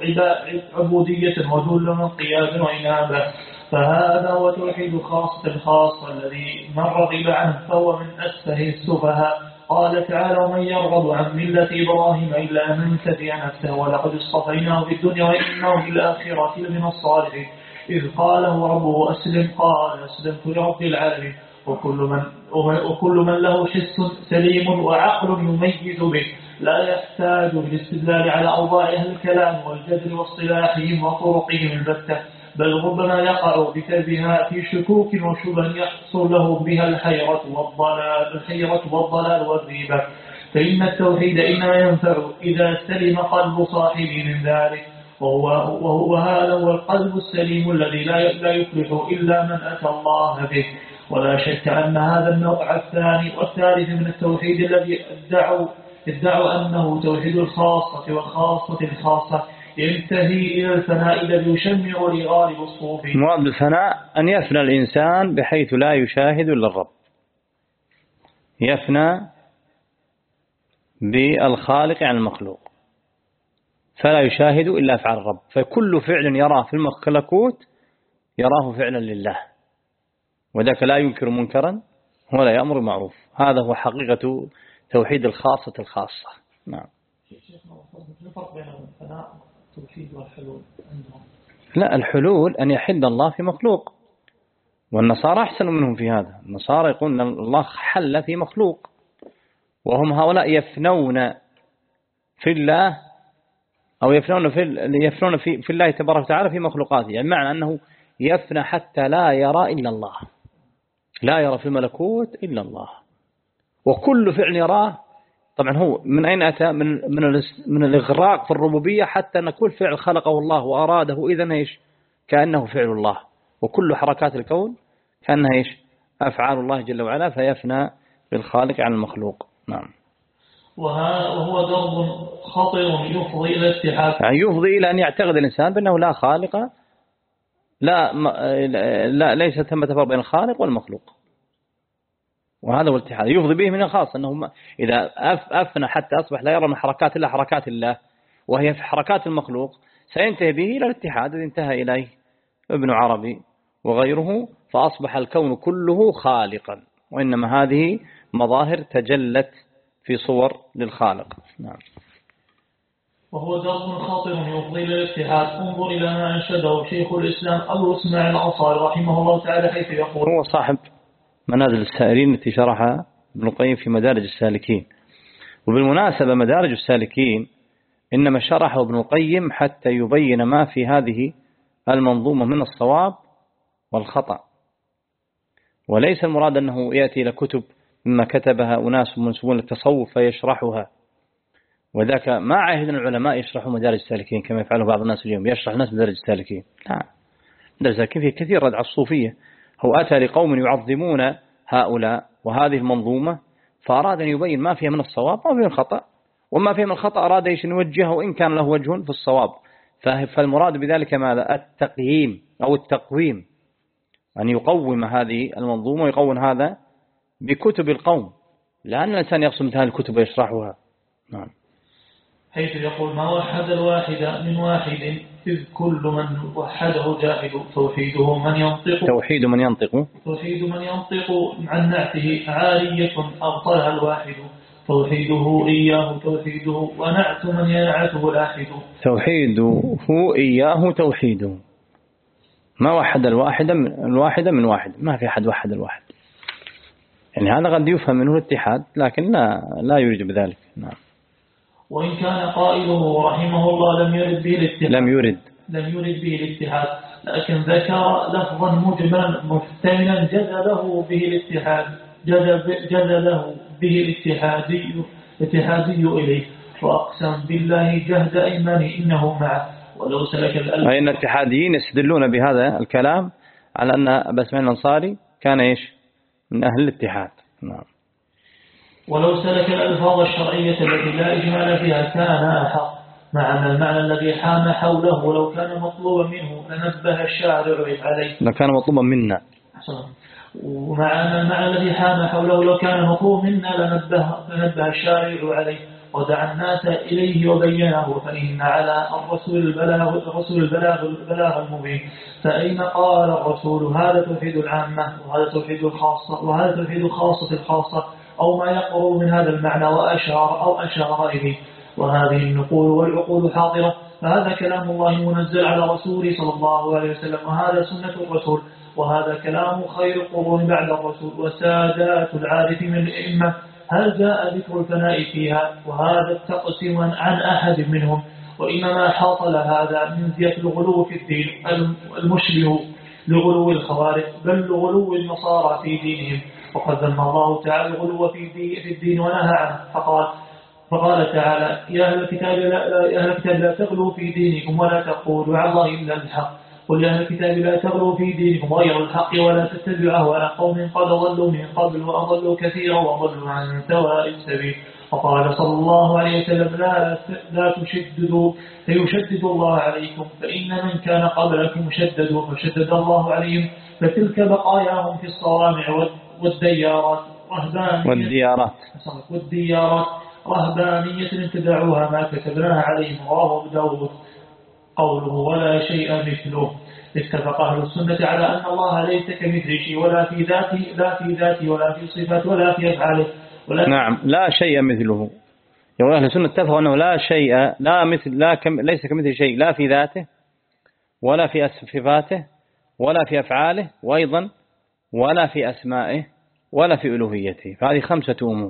عبودية وذل وانقياد وإنابة. فهذا هو توحيد خاصة الخاصة الذي من رغب عنه فهو من أسفه السفهاء. قال تعالى: ومن يرغب عن ملة إبراهيم إلا من سفه نفسه ولقد اصطفيناه في الدنيا وإنه في الآخرة لمن الصالحين. إذ قاله ربه أسلم قال: أسلمت لرب العالمين. وكل من, وكل من له حس سليم وعقل يميز به لا يحتاج بالاستدلال على أوضاع أهل الكلام والجدل واصطلاحهم وطرقهم البتة، بل ربما يقع بسببها في شكوك وشبه يحصل له بها الحيرة والضلال, الحيرة والضلال والريبة. فإن التوحيد إنما ينفع إذا سلم قلب صاحبه من ذلك، وهو, وهو هذا هو القلب السليم الذي لا يفلح إلا من أتى الله به. ولا شك أن هذا النوع الثاني والثالث من التوحيد الذي ادعوا, ادعوا أنه توحيد الخاصة والخاصة الخاصة ينتهي إلى الفناء الذي يشمع لغالب الصوفي. مراد بالفناء أن يفنى الإنسان بحيث لا يشاهد إلا الرب، يفنى بالخالق عن المخلوق فلا يشاهد إلا أفعال الرب، فكل فعل يراه في المخلوقات يراه فعلا لله، وذاك لا ينكر منكرا ولا يأمر معروف. هذا هو حقيقة توحيد الخاصة الخاصة. نعم. الفرق بين الفناء والتوحيد والحلول عندهم؟ لا، الحلول أن يحل الله في مخلوق، والنصارى أحسن منهم في هذا. النصارى يقولون أن الله حل في مخلوق، وهم هؤلاء يفنون في الله أو يفنون في يفنون في, في الله تبارك وتعالى في مخلوقاته، يعني معنى أنه يفنى حتى لا يرى إلا الله، لا يرى في الملكوت إلا الله، وكل فعل يراه. طبعا هو من أين أتى؟ من من من الإغراق في الربوبية، حتى أن كل فعل خلقه الله وأراده إذن إيش؟ كأنه فعل الله، وكل حركات الكون كأنها إيش؟ أفعال الله جل وعلا، فيفنى بالخالق عن المخلوق. نعم. وهو درب خطر يفضي إلى الاتحاد، يعني يفضي إلى أن يعتقد الإنسان بأنه لا خالق، لا لا ليس ثمة فرق بين الخالق والمخلوق، وهذا هو الاتحاد. يفضي به من الخاص أنه إذا أفنى حتى أصبح لا يرى من حركات إلا حركات الله وهي في حركات المخلوق، سينتهي به إلى الاتحاد الذي انتهى إليه ابن عربي وغيره، فأصبح الكون كله خالقا، وإنما هذه مظاهر تجلت في صور للخالق. نعم. وهو درب خاطر يفضي إلى الاتحاد. انظر إلى ما أنشده شيخ الإسلام أبو إسماعيل الأنصاري رحمه الله تعالى، حيث يقول: هو صاحب منازل السائرين التي شرحها ابن القيم في مدارج السالكين. وبالمناسبة مدارج السالكين إنما شرحه ابن القيم حتى يبين ما في هذه المنظومة من الصواب والخطأ، وليس المراد أنه يأتي إلى كتب مما كتبها أناس منسوبون للتصوف فيشرحها، وذاك ما عاهدنا العلماء يشرحوا مدارج السالكين كما يفعله بعض الناس اليوم، يشرح الناس مدارج السالكين. لا، مدارج السالكين فيه كثير رد على الصوفية. هو أتى لقوم يعظمون هؤلاء وهذه المنظومة، فأراد أن يبين ما فيها من الصواب وما فيها من الخطأ، وما فيها من الخطأ أراد أن يوجهه وإن كان له وجه في الصواب. فالمراد بذلك ماذا؟ التقييم أو التقويم، أن يقوم هذه المنظومة ويقوم هذا بكتب القوم، لأن الإنسان يقسم هذه الكتب ويشرحها. نعم. حيث يقول: ما وحد الواحد من واحد إذ كل من وحده جاحد. توحيده من ينطق توحيد من ينطق توحيد من ينطق عن نعته عارية أبطلها الواحد. توحيده إياه توحيده ونعت من ينعته لاحد. توحيده إياه توحيده ما وحد الواحدة من الواحدة من واحد، ما في أحد وحد الواحد. يعني هذا قد يفهم منه الاتحاد لكن لا لا يريد بذلك. نعم. وإن كان قائله رحمه الله لم يرد به الاتحاد لم يرد لم يرد به الاتحاد لكن ذكر لفظا مجملا محتملا جذبه به الاتحاد جذب جذبه به الاتحادي الاتحادي إليه، وأقسم بالله جهد أيمانه إنه معه ولو سلك الألف. أي أن الاتحاديين يستدلون بهذا الكلام على أن أبا إسماعيل الأنصاري كان إيش من أهل الاتحاد. نعم. ولو سلك الألفاظ الشرعية التي لا إجمال فيها كان أحق، مع أن المعنى الذي حام حوله ولو كان مطلوبا منه لنبه الشارع عليه. لو كان مطلوبا منا. ومع أن المعنى الذي حام حوله لو كان مطلوبا منا لنبه, لنبه الشارع عليه ودعا الناس إليه وبينه، فإن على الرسول البلاغ الرسول البلاغ البلاغ المبين. فأين قال الرسول هذا توحيد العامة وهذا توحيد الخاصة وهذا توحيد الخاصة الخاصة أو ما يقرب من هذا المعنى وأشار أو أشار إليه، وهذه النقول والعقول حاضرة. فهذا كلام الله منزل على رسوله صلى الله عليه وسلم، وهذا سنة الرسول، وهذا كلام خير القرون بعد الرسول وسادات العارف من الأئمة. هل جاء ذكر الفناء فيها وهذا التقسيم عن أحد منهم؟ وإنما حصل هذا من زيادة الغلو في الدين المشبه لغلو الخوارج بل لغلو النصارى في دينهم. وقد ذم الله تعالى الغلو في الدين ونهى عنه، فقال فقال تعالى يا أهل الكتاب لا, يا أهل الكتاب لا تغلوا في دينكم ولا تقولوا على الله إلا الحق، قل يا أهل الكتاب لا تغلوا في دينكم غير الحق ولا تتبعوا أهواء قوم قد ضلوا من قبل وأضلوا كثيرا وضلوا عن سواء السبيل. وقال صلى الله عليه وسلم لا, لا تشددوا فيشدد الله عليكم، فإن من كان قبلكم شددوا فشدد الله عليهم، فتلك بقاياهم في الصوامع والديارات رهبانية والديارات والديارات رهبانية ابتدعوها ما كتبناها عليهم. رواه أبو داود. قوله ولا شيء مثله، اتفق أهل السنة على أن الله ليس كمثله شيء ولا في ذاته لا في ذاته ولا في صفاته ولا في أفعاله ولا نعم لا شيء مثله. يقول أهل السنة اتفقوا أنه لا شيء لا مثل لا كم ليس كمثله شيء لا في ذاته ولا في صفاته ولا في أفعاله وأيضا ولا في أسمائه ولا في ألوهيته. فهذه خمسة أمور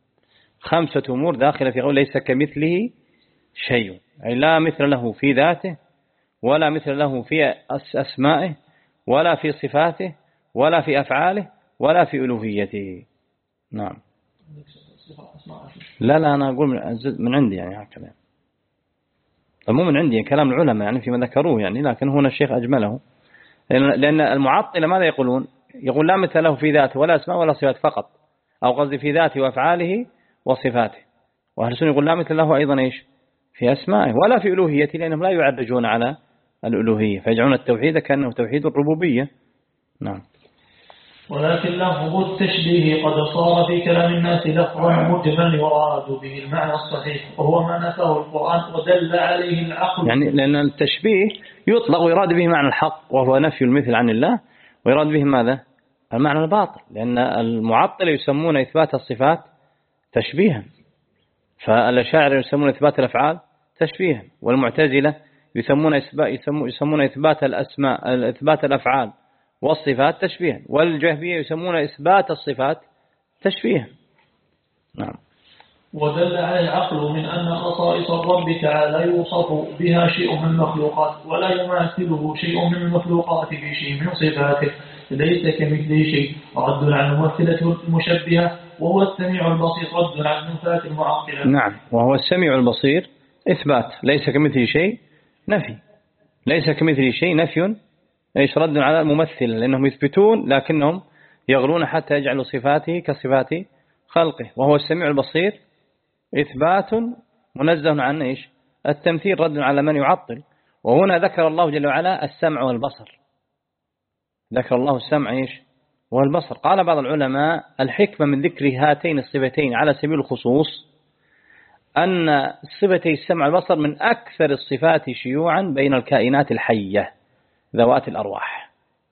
خمسة أمور داخلة في قول ليس كمثله شيء، أي لا مثل له في ذاته ولا مثل له في أسمائه ولا في صفاته ولا في أفعاله ولا في ألوهيته. نعم. لا لا أنا أقول من عندي يعني هكذا، مو من عندي كلام العلماء يعني فيما ذكروه يعني، لكن هنا الشيخ أجمله، لأن المعطلة ماذا يقولون؟ يقول لا مثل له في ذاته ولا أسماء ولا صفات فقط، أو قصدي في ذاته وأفعاله وصفاته. وأهل السنة يقول لا مثل له أيضا إيش في أسمائه ولا في ألوهيته، لأنهم لا يعرجون على الألوهية فيجعلون التوحيد كأنه توحيد الربوبية. نعم. ولكن لفظ التشبيه قد صار في كلام الناس لفظا مجمل يراد به المعنى الصحيح، وهو ما نفاه القرآن ودل عليه العقل. يعني لأن التشبيه يطلق ويراد به معنى الحق وهو نفي المثل عن الله، ويراد به ماذا؟ المعنى الباطل، لأن المعطل يسمون إثبات الصفات تشبيها، فالأشاعرة يسمون إثبات الأفعال تشبيها، والمعتزلة يسمون يسمون إثبات الأسماء إثبات الأفعال والصفات تشبيها، والجهمية يسمون إثبات الصفات تشبيها. نعم. ودل على العقل من أن خصائص الرب تعالى يوصف بها شيء من المخلوقات ولا يماثله شيء من المخلوقات في شيء من صفاته، ليس كمثله شيء، رد على الممثلة المشبهة، وهو السميع البصير رد على النفاة المعطلة. نعم، وهو السميع البصير إثبات، ليس كمثله شيء نفي، ليس كمثله شيء نفي ايش رد على الممثل، لأنهم يثبتون لكنهم يغلون حتى يجعلوا صفاته كصفات خلقه. وهو السميع البصير إثبات منزه عن إيش التمثيل، رد على من يعطل. وهنا ذكر الله جل وعلا السمع والبصر، ذكر الله السمع إيش والبصر. قال بعض العلماء الحكمة من ذكر هاتين الصفتين على سبيل الخصوص أن صفتي السمع والبصر من أكثر الصفات شيوعا بين الكائنات الحية ذوات الأرواح،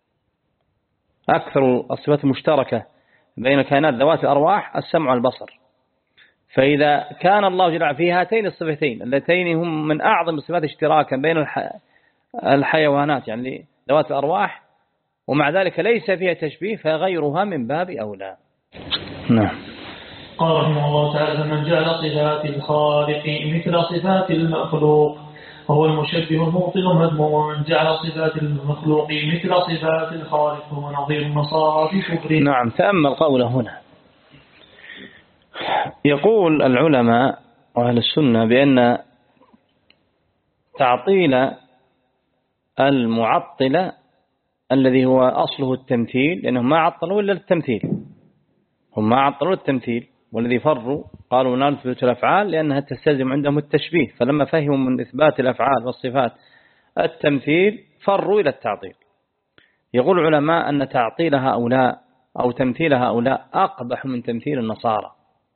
أكثر الصفات المشتركة بين الكائنات ذوات الأرواح السمع والبصر. فإذا كان الله جل وعلا في هاتين الصفتين اللتين هم من أعظم الصفات اشتراكا بين الحيوانات، يعني ذوات الأرواح ومع ذلك ليس فيها تشبيه فغيرها من باب أولى. نعم. قال رحمه الله تعالى: من جعل صفات الخالق مثل صفات المخلوق وهو المشبه المبطل المذموم، ومن جعل صفات المخلوق مثل صفات الخالق هو نظير النصارى في كفره. نعم. تأمل قوله هنا، يقول العلماء وأهل السنة بأن تعطيل المعطلة الذي هو أصله التمثيل، لأنهم ما عطلوا إلا التمثيل، هم ما عطلوا التمثيل، والذي فروا قالوا نثبت الأفعال لأنها تستلزم عندهم التشبيه، فلما فهموا من إثبات الأفعال والصفات التمثيل فروا إلى التعطيل. يقول العلماء أن تعطيل هؤلاء أو تمثيل هؤلاء أقبح من تمثيل النصارى.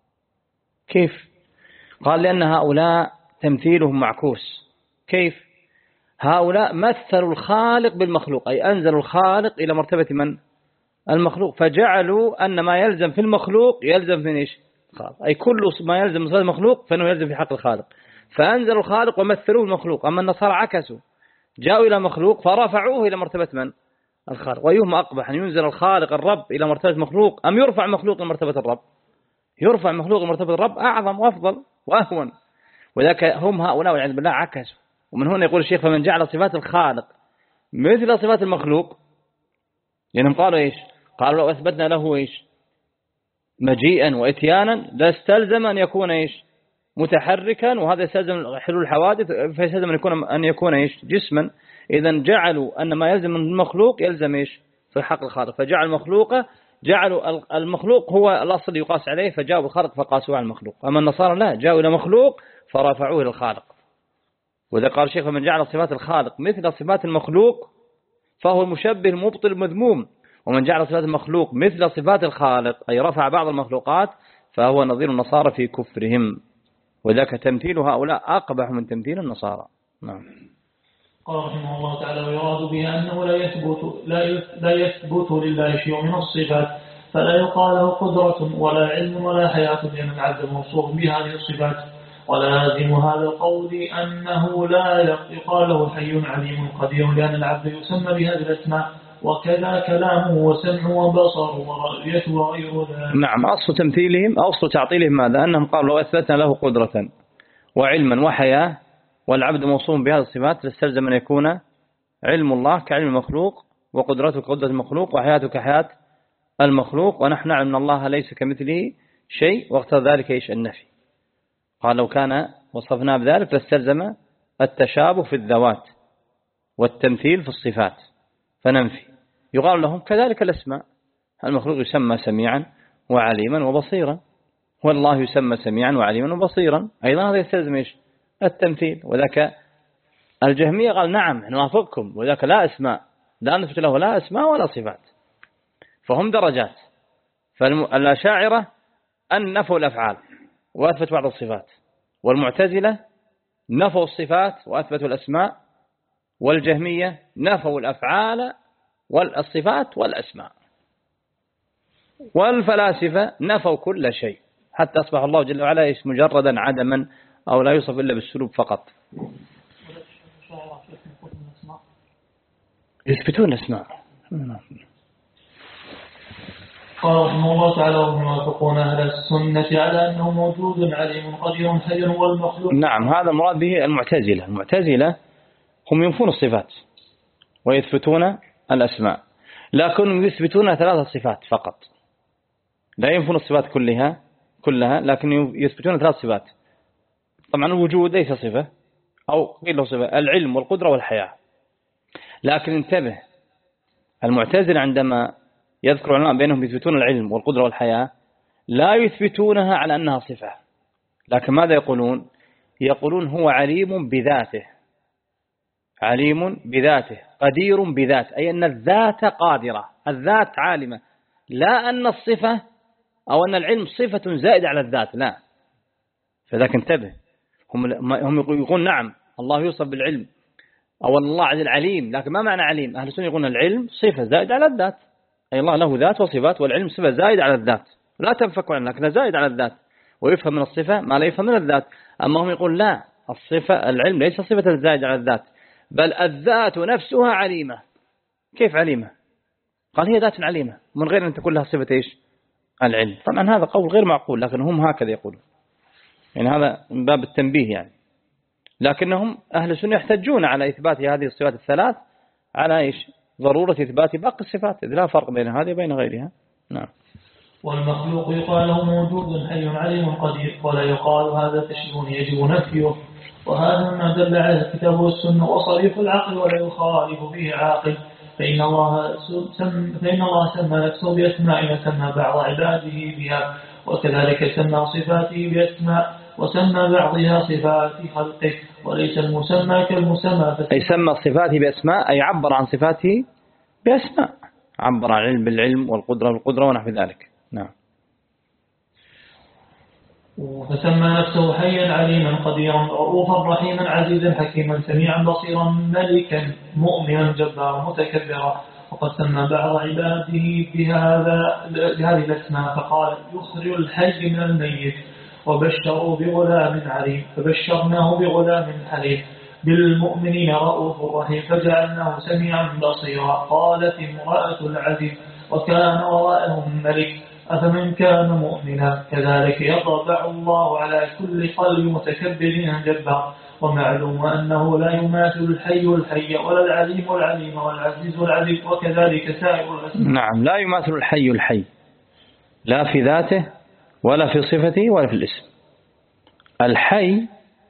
كيف؟ قال لأن هؤلاء تمثيلهم معكوس. كيف؟ هؤلاء مثلوا الخالق بالمخلوق، أي أنزلوا الخالق إلى مرتبة من؟ المخلوق، فجعلوا أن ما يلزم في المخلوق يلزم في إيش؟ الخالق، أي كل ما يلزم في المخلوق فإنه يلزم في حق الخالق، فأنزلوا الخالق ومثلوه المخلوق. أما النصارى عكسوا، جاءوا إلى مخلوق فرفعوه إلى مرتبة من؟ الخالق. وأيهما أقبح، أن ينزل الخالق الرب إلى مرتبة مخلوق أم يرفع مخلوق إلى مرتبة الرب؟ يرفع مخلوق إلى مرتبة الرب أعظم وأفضل وأهون. وذاك هم هؤلاء والعياذ بالله عكسوا. ومن هنا يقول الشيخ: فمن جعل صفات الخالق مثل صفات المخلوق، لأنهم قالوا إيش؟ قالوا لو أثبتنا له إيش؟ مجيئا وإتيانا لاستلزم أن يكون إيش؟ متحركا، وهذا يستلزم حلول الحوادث، فيستلزم أن يكون أن يكون إيش؟ جسما. إذا جعلوا أن ما يلزم من المخلوق يلزم إيش؟ في حق الخالق، فجعل المخلوق جعلوا المخلوق هو الأصل يقاس عليه، فجاءوا الخالق فقاسوا على المخلوق. أما النصارى لا، جاءوا إلى مخلوق فرفعوه إلى الخالق. وإذا قال الشيخ: من جعل صفات الخالق مثل صفات المخلوق فهو المشبه المبطل المذموم، ومن جعل صفات المخلوق مثل صفات الخالق أي رفع بعض المخلوقات فهو نظير النصارى في كفرهم، وذاك تمثيل هؤلاء أقبح من تمثيل النصارى. نعم. قال رحمه الله تعالى: ويراد بها أنه لا يثبت, لا يثبت لله شيء من الصفات، فلا يقال له قدرة ولا علم ولا حياة، لأن العبد موصوف بهذه الصفات. ولازم هذا القول أنه لا يقال له حي عليم قدير، لأن العبد يسمى بهذه الأسماء، وكذا كلامه وسمعه وبصره ورؤيته وغير ذلك. نعم. أصل تمثيلهم أصل تعطيلهم ماذا؟ أنهم قالوا لو أثبتنا له قدرة وعلما وحياة والعبد موصوف بهذه الصفات لاستلزم أن يكون علم الله كعلم المخلوق، وقدرته كقدرة المخلوق، وحياته كحياة المخلوق، ونحن نعلم أن الله ليس كمثله شيء، واقتضى ذلك إيش؟ النفي. قال لو كان وصفنا بذلك لاستلزم التشابه في الذوات والتمثيل في الصفات فننفي. يقال لهم كذلك الأسماء، المخلوق يسمى سميعا وعليما وبصيرا، والله يسمى سميعا وعليما وبصيرا، أيضا هذا يستلزم إيش؟ التمثيل. وذاك الجهمية قال نعم نوافقكم، وذاك لا أسماء، لا نثبت له لا أسماء ولا صفات، فهم درجات. فالأشاعرة أن نفوا الأفعال وأثبتوا بعض الصفات، والمعتزلة نفوا الصفات وأثبتوا الأسماء، والجهمية نفوا الأفعال والصفات والأسماء، والفلاسفة نفوا كل شيء، حتى أصبح الله جل وعلا مجردا عدما أو لا يوصف إلا بالسلوب فقط. يثبتون الأسماء. قال رحمه الله تعالى: وهم يوافقون أهل السنة على أنه موجود عليم قدير حي والمخلوق. نعم. هذا المراد به المعتزلة. المعتزلة هم ينفون الصفات ويثبتون الأسماء، لكن يثبتون ثلاث صفات فقط، لا ينفون الصفات كلها كلها لكن يثبتون ثلاث صفات. طبعا الوجود ليس صفة، أو قيل له صفة، العلم والقدرة والحياة. لكن انتبه، المعتزلة عندما يذكر العلماء بأنهم يثبتون العلم والقدرة والحياة لا يثبتونها على أنها صفة، لكن ماذا يقولون؟ يقولون هو عليم بذاته، عليم بذاته، قدير بذاته، أي أن الذات قادرة، الذات عالمة، لا أن الصفة أو أن العلم صفة زائدة على الذات، لا. فذاك انتبه، هم هم يقولون نعم الله يوصف بالعلم أو الله عز العليم، لكن ما معنى عليم؟ أهل السنة يقولون العلم صفة زائدة على الذات، أي الله له ذات وصفات، والعلم صفة زائدة على الذات لا تنفك عنها، لكنها زائدة على الذات، ويفهم من الصفة ما لا يفهم من الذات. أما هم يقول لا، الصفة العلم ليس صفة زائدة على الذات، بل الذات نفسها عليمة، كيف عليمة؟ قال هي ذات عليمة من غير أن تكون لها صفة إيش؟ العلم. طبعا هذا قول غير معقول، لكن هم هكذا يقولون، يعني هذا من باب التنبيه يعني. لكنهم أهل السنة يحتجون على إثبات هذه الصفات الثلاث على إيش؟ ضرورة إثبات باقي الصفات، إذ لا فرق بين هذه وبين غيرها. نعم. والمخلوق يقال له موجود حي عليم قدير، ولا يقال هذا تشبيه يجب نفيه، وهذا ما دل على الكتاب والسنة وصريح العقل ولا يخالف به عاقل. فإن الله سمى, فإن الله سمى نفسه بأسماء وسمى بعض عباده بها، وكذلك سمى صفاته بأسماء وسمى بعضها صفات خلقه، وليس المسمى كالمسمى. أي سمى صفاته بأسماء، أي عبر عن صفاته بأسماء، عبر عن العلم بالعلم والقدرة بالقدرة ونحو ذلك. نعم. فسمى نفسه حيا عليما قديرا رؤوفا رحيما عزيزا حكيما سميعا بصيرا ملكا مؤمنا جبارا متكبرا. وقد سمى بعض عباده بهذا بهذه الاسماء فقال يخرج الحي من الميت، وبشروا بغلام عليم فبشرناه بغلام حليم، بالمؤمنين رؤوف رحيم فجعلناه سميعا بصيرا. قالت امرأة العزيز وكان وراءهم ملك أفمن كان مؤمنا كذلك يطبع الله على كل قلب متكبر جبار. ومعلوم أنه لا يماثل الحي الحي ولا العليم العليم والعزيز العزيز، وكذلك سائر الأسماء. نعم، لا يماثل الحي الحي لا في ذاته ولا في صفته ولا في الاسم. الحي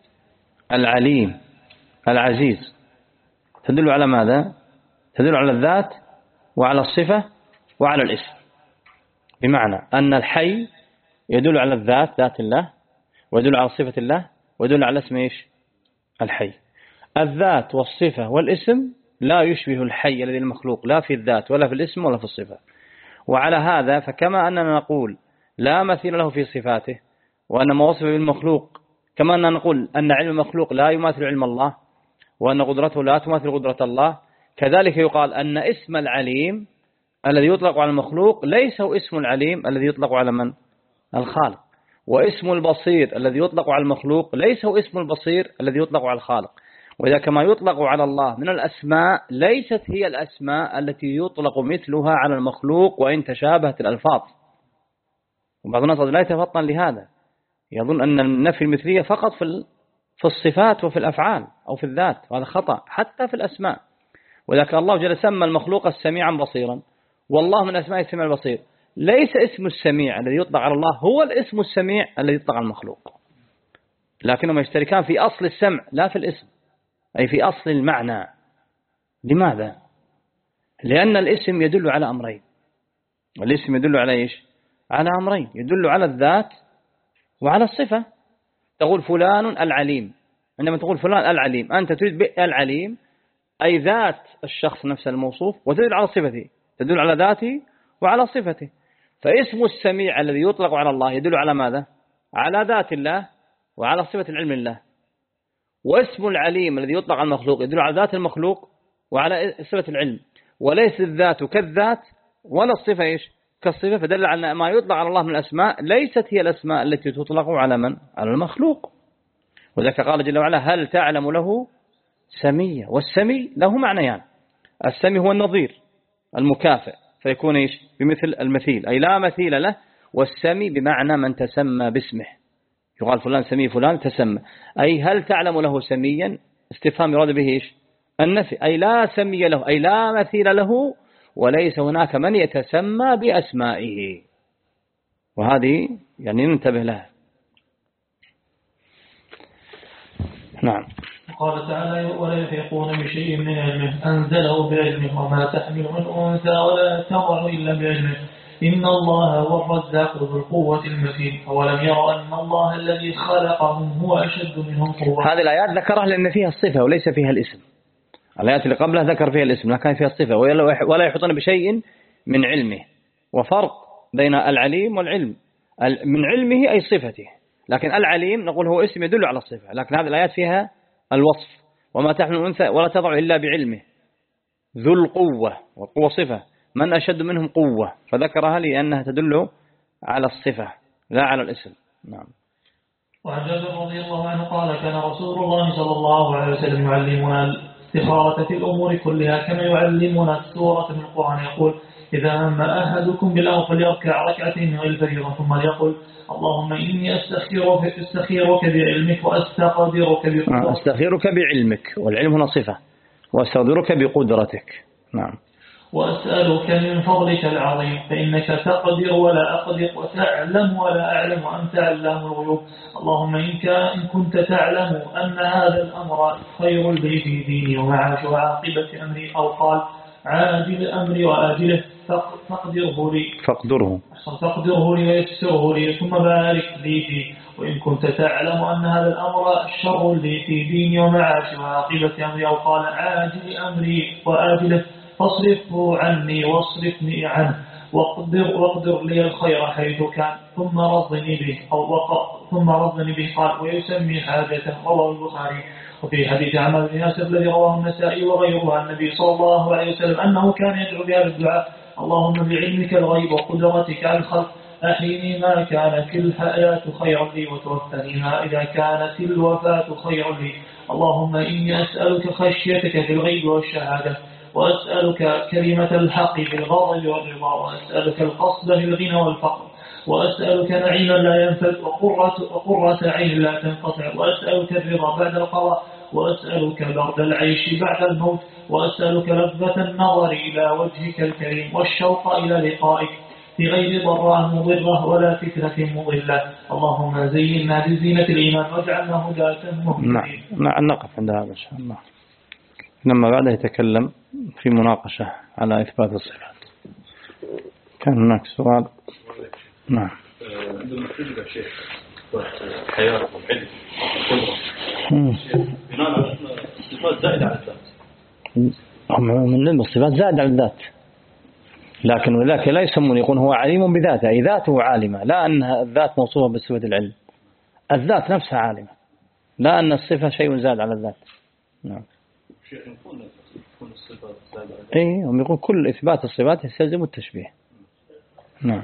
العليم العزيز تدل على ماذا؟ تدل على الذات وعلى الصفة وعلى الاسم، بمعنى أن الحي يدل على الذات ذات الله، ويدل على صفة الله، ويدل على اسم إيش؟ الحي. الذات والصفة والاسم لا يشبه الحي الذي المخلوق لا في الذات ولا في الاسم ولا في الصفة. وعلى هذا فكما أننا نقول لا مثيل له في صفاته، وأن ما وصف بالمخلوق، كما أننا نقول أن علم المخلوق لا يماثل علم الله، وأن قدرته لا تماثل قدرة الله، كذلك يقال أن اسم العليم الذي يطلق على المخلوق ليس هو اسم العليم الذي يطلق على من؟ الخالق. واسم البصير الذي يطلق على المخلوق ليس هو اسم البصير الذي يطلق على الخالق. وإذا كما يطلق على الله من الأسماء ليست هي الأسماء التي يطلق مثلها على المخلوق وإن تشابهت الألفاظ. وبعض الناس لا يتفطن لهذا، يظن أن النفي المثلية فقط في في الصفات وفي الأفعال أو في الذات، وهذا خطأ حتى في الأسماء. وإذا كان الله جل سمى المخلوق السميعا بصيرا، والله من أسماء السميع البصير، ليس اسم السميع الذي يطلق على الله هو الاسم السميع الذي يطلق على المخلوق، لكنهما يشتركان في أصل السمع لا في الاسم، أي في أصل المعنى. لماذا؟ لأن الاسم يدل على أمرين. الاسم يدل على إيش؟ على أمرين، يدل على الذات وعلى الصفة. تقول فلان العليم، عندما تقول فلان العليم أنت تريد بالعليم أي ذات الشخص نفس الموصوف، وتدل على صفته، تدل على ذاته وعلى صفته. فاسم السميع الذي يطلق على الله يدل على ماذا؟ على ذات الله وعلى صفة العلم الله. واسم العليم الذي يطلق على المخلوق يدل على ذات المخلوق وعلى صفة العلم، وليس الذات كالذات ولا الصفة إيش؟ كالصفة. فدل على ما يطلق على الله من الأسماء ليست هي الأسماء التي تطلق على من؟ على المخلوق. وذلك قال جل وعلا هل تعلم له سمية. والسمي له معنيان، السمي هو النظير المكافئ فيكون إيش؟ بمثل المثيل أي لا مثيل له، والسمي بمعنى من تسمى باسمه، يقال فلان سمي فلان تسمى. أي هل تعلم له سميا؟ استفهام يراد به إيش؟ النفي، أي لا سمي له أي لا مثيل له، وليس هناك من يتسمى بأسمائه. وهذه يعني ننتبه لها. نعم. قال تعالى ولا يحيطون بشيء من علمه أنزله بعلمه وما تحمل من أنثى ولا تضع إلا بعلمه إن الله هو الرزاق ذو القوة المتين أولم يروا أن الله الذي خلقهم هو أشد منهم قوة. هذه الآيات ذكرها لأن فيها الصفة وليس فيها الاسم. الآيات اللي قبلها ذكر فيها الاسم لكن فيها الصفة. ولا يحيطون بشيء من علمه، وفرق بين العليم والعلم. من علمه أي صفته، لكن العليم نقول هو اسم يدل على الصفة، لكن هذه الآيات فيها الوصف وما تحمل أنثى ولا تضع إلا بعلمه ذو القوة، والقوة صفة، من أشد منهم قوة، فذكرها لأنها تدل على الصفة لا على الاسم. نعم. وعن جابر رضي الله عنه قال كان رسول الله صلى الله عليه وسلم يعلمنا والاستخارة في الأمور كلها، كما يعلمنا السورة في القرآن يقول: إذا هم أحدكم بالأمر فليركع ركعتين من الفريضة ثم ليقل: اللهم إني أستخيرك, أستخيرك بعلمك وأستقدرك بقدرتك. أستخيرك بعلمك، والعلم هنا صفة، وأستقدرك بقدرتك. نعم. وأسألك من فضلك العظيم فإنك تقدر ولا أقدر وتعلم ولا أعلم وأنت علام الغيوب. اللهم إنك إن كنت تعلم أن هذا الأمر خير لي في ديني ومعاش وعاقبة أمري، أو قال عاجل أمري وآجله، فاقدره لي فاقدره فاقدره لي ويسره لي ثم بارك لي فيه. وإن كنت تعلم أن هذا الأمر شر لي في ديني ومعاش وعاقبة أمري، أو قال عاجل أمري وآجله، فاصرفه عني واصرفني عنه، واقدر, واقدر لي الخير حيث كان، ثم رضني به أو وق... ثم رضني به. قال: ويسمي حاجته. رواه البخاري. وفي حديث عمرو بن ياسر الذي رواه النسائي وغيره عن النبي صلى الله عليه وسلم أنه كان يدعو بهذا الدعاء: اللهم بعلمك الغيب وقدرتك على الخلق أحيني ما كانت الحياة خيرا لي، وتوفني ما إذا كانت الوفاة خيرا لي. اللهم إني أسألك خشيتك في الغيب والشهادة، وأسألك كلمة الحق في الغضب والرضا، وأسألك القصد في الغنى والفقر، وأسألك نعيما لا ينفد وقرة, وقرة عين لا تنقطع، وأسألك الرضا بعد القضاء، وأسألك برد العيش بعد الموت، وأسألك لذة النظر إلى وجهك الكريم والشوق إلى لقائك في غير ضراء مضرة ولا فتنة مضلة. اللهم زينا بزينة الإيمان واجعلنا هداة مهتدين. نعم، نقف عند هذا إن شاء الله. لما بعد يتكلم في مناقشة على إثبات الصفات. كان هناك سؤال. نعم. عندما تجد شيء حياة وحلم وقدرة بناء على الصفات زائدة على الذات. من علم الصفات زائدة على الذات، لكن وذاك لا يسمون، يقول هو عليم بذاته، أي ذاته عالمة، لا أن الذات موصوفة بصفة العلم. الذات نفسها عالمة، لا أن الصفة شيء زاد على الذات. نعم. شيخ يكون يكون الصفات زائدة على الذات. إيه، هم يقول كل إثبات الصفات يستلزم التشبيه. نعم.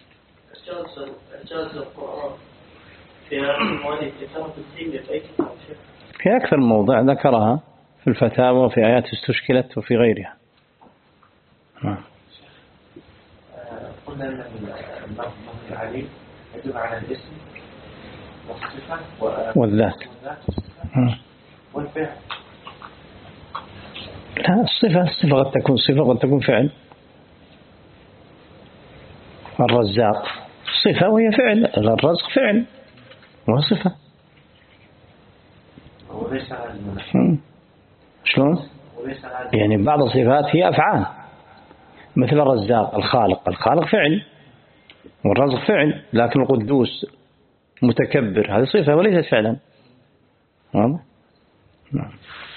إعجاز القرآن في مواد الكتاب الدين في أي كتاب؟ في أكثر موضع ذكرها في الفتاوى وفي آيات استشكلت وفي غيرها. نعم. قلنا أن اللفظ العليم يدل على الاسم والصفة والذات والفعل. لا، الصفة الصفة قد تكون صفة قد تكون فعل. الرزاق صفة وهي فعل، الرزق فعل وصفة. وليس لازما. شلون؟ يعني بعض الصفات هي أفعال، مثل الرزاق الخالق، الخالق فعل والرزق فعل، لكن القدوس متكبر هذه صفة وليست فعلا. واضح؟ نعم.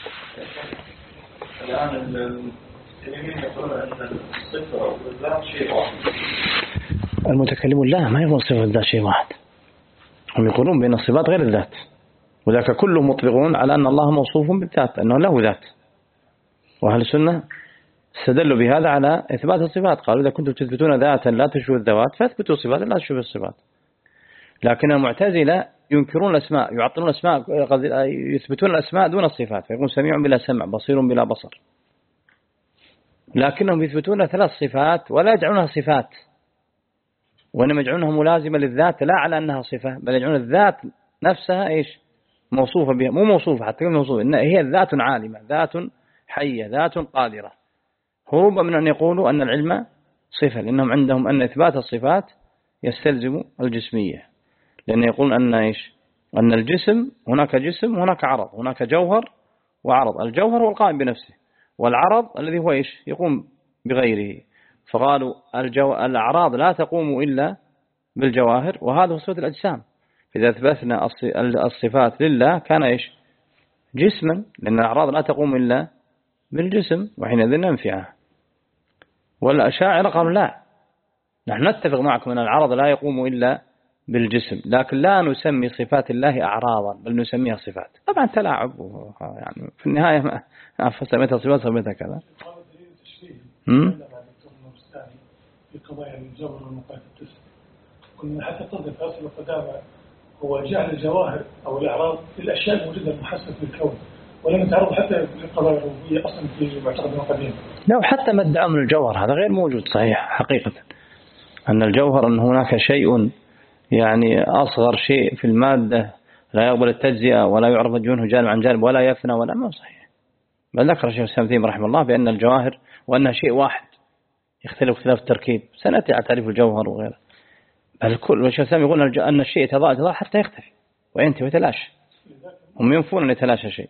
الآن المتكلمين يقولون أن الصفة والذات شيء واحد. المتكلمون لا، ما يقولون صفة الذات شيء واحد، هم يقولون بين الصفات غير الذات، وذاك كلهم مطلقون على أن الله موصوف بالذات، أنه له ذات. وأهل السنة استدلوا بهذا على إثبات الصفات، قالوا إذا كنتم تثبتون ذاتا لا تشبه الذوات فاثبتوا صفات لا تشبه الصفات. لكن المعتزلة ينكرون الأسماء، يعطلون الأسماء، يثبتون الأسماء دون الصفات، فيقول سميع بلا سمع، بصير بلا بصر، لكنهم يثبتون ثلاث صفات ولا يجعلونها صفات، وإنما يجعلونها ملازمة للذات، لا على أنها صفة، بل يجعلون الذات نفسها إيش موصوفة بها، مو موصوفة حتى يكون موصوفة، إنها هي ذات عالمة، ذات حية، ذات قادرة. هروبا من أن يقولوا أن العلم صفة، لأنهم عندهم أن إثبات الصفات يستلزم الجسمية، لأن يقولون أن إيش أن الجسم هناك جسم وهناك عرض، هناك جوهر وعرض، الجوهر هو القائم بنفسه، والعرض الذي هو إيش يقوم بغيره. فقالوا الجو... الأعراض لا تقوم إلا بالجواهر، وهذا هو صفة الأجسام. إذا أثبتنا الصفات لله كان إيش جسما، لأن الأعراض لا تقوم إلا بالجسم، وحينئذ ننفعه. والأشاعرة قالوا لا، نحن نتفق معكم أن العرض لا يقوم إلا بالجسم، لكن لا نسمي صفات الله أعراضا بل نسميها صفات. طبعا تلاعب، يعني في النهاية ما سميتها صفات سميتها كذا. في قضايا الجوهر والمقاييس التسع كنا حتى تصدق أصل القدامى هو جعل الجواهر أو الأعراض الأشياء الموجودة المحسة في الكون، ولم يتعرض حتى للقضايا الربوبية أصلا في معتقدنا القديم. لو حتى ما ادعوا من الجوهر هذا غير موجود صحيح حقيقة، أن الجوهر أن هناك شيء يعني أصغر شيء في المادة لا يقبل التجزئة ولا يعرف جنه جانب عن جانب ولا يفنى ولا ما صحيح. بل ذكر الشيخ الإسلام ابن تيمية رحمه الله بأن الجواهر وأنها شيء واحد يختلف اختلاف التركيب، سنأتي على تعريف الجوهر وغيره. بل الكل والشيخ الإسلام يقول أن الشيء يتضاءل يتضاءل حتى يختفي وينتهي ويتلاشى، هم ينفون أن يتلاشى شيء.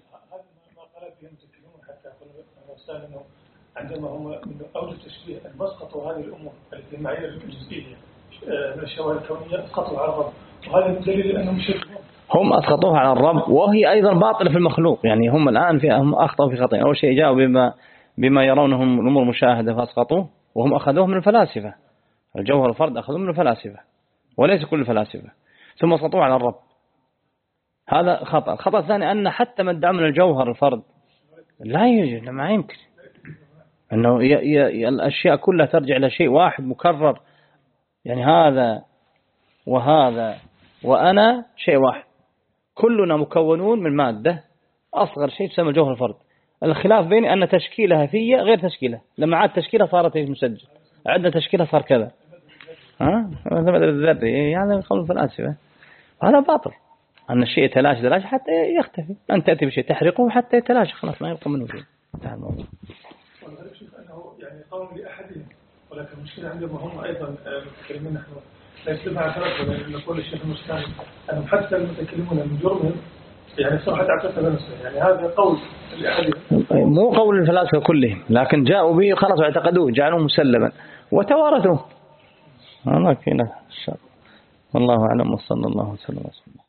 عندما هم من أول التشبيه أن مسقطوا هذه الأمور التي المعايير الجزئية من الشواهد الكونية أسقطوا على الرب، وهذا دليل أنهم شركون. هم أسقطوها على الرب وهي أيضا باطلة في المخلوق. يعني هم الآن في هم أخطأوا في خطأ. أول شيء جاءوا بما بما يرونهم الأمور مشاهدة فأسقطوه، وهم أخذوه من الفلاسفة. الجوهر الفرد أخذوه من الفلاسفة وليس كل الفلاسفة، ثم أسقطوه على الرب. هذا خطأ. الخطأ الثاني أن حتى من ادعى من الجوهر الفرد لا يوجد، ما يمكن أنه ي ي الأشياء كلها ترجع إلى شيء واحد مكرر. يعني هذا وهذا وأنا شيء واحد، كلنا مكونون من مادة أصغر شيء تسمى الجوهر الفرد. الخلاف بين أن تشكيلها فيه غير تشكيلها، لما عاد تشكيلها صارت مسجل، عدنا تشكيلها صار كذا. ها المدى الذري يعني قول الفلاسفة هذا باطل، أن الشيء يتلاشى تلاشى حتى يختفي. أنت تأتي بشيء تحرقه حتى يتلاشى خلاص ما يبقى منه شيء. انتهى الموضوع. والغريب شيخ أنه يعني قول لأحدهم، ولكن المشكلة عندهم هم أيضا المتكلمين نحن لا يسلمها اعتراف، لأن نقول الشيخ المسلم أنهم حتى المتكلمون من جرمهم يعني صراحة اعترف بنفسه. يعني هذا قول لأحدهم، مو قول الفلاسفة كلهم، لكن جاءوا به خلاص واعتقدوه جعلوه مسلما وتوارثوه. الله كنا والله أعلم وصلى الله وسلم.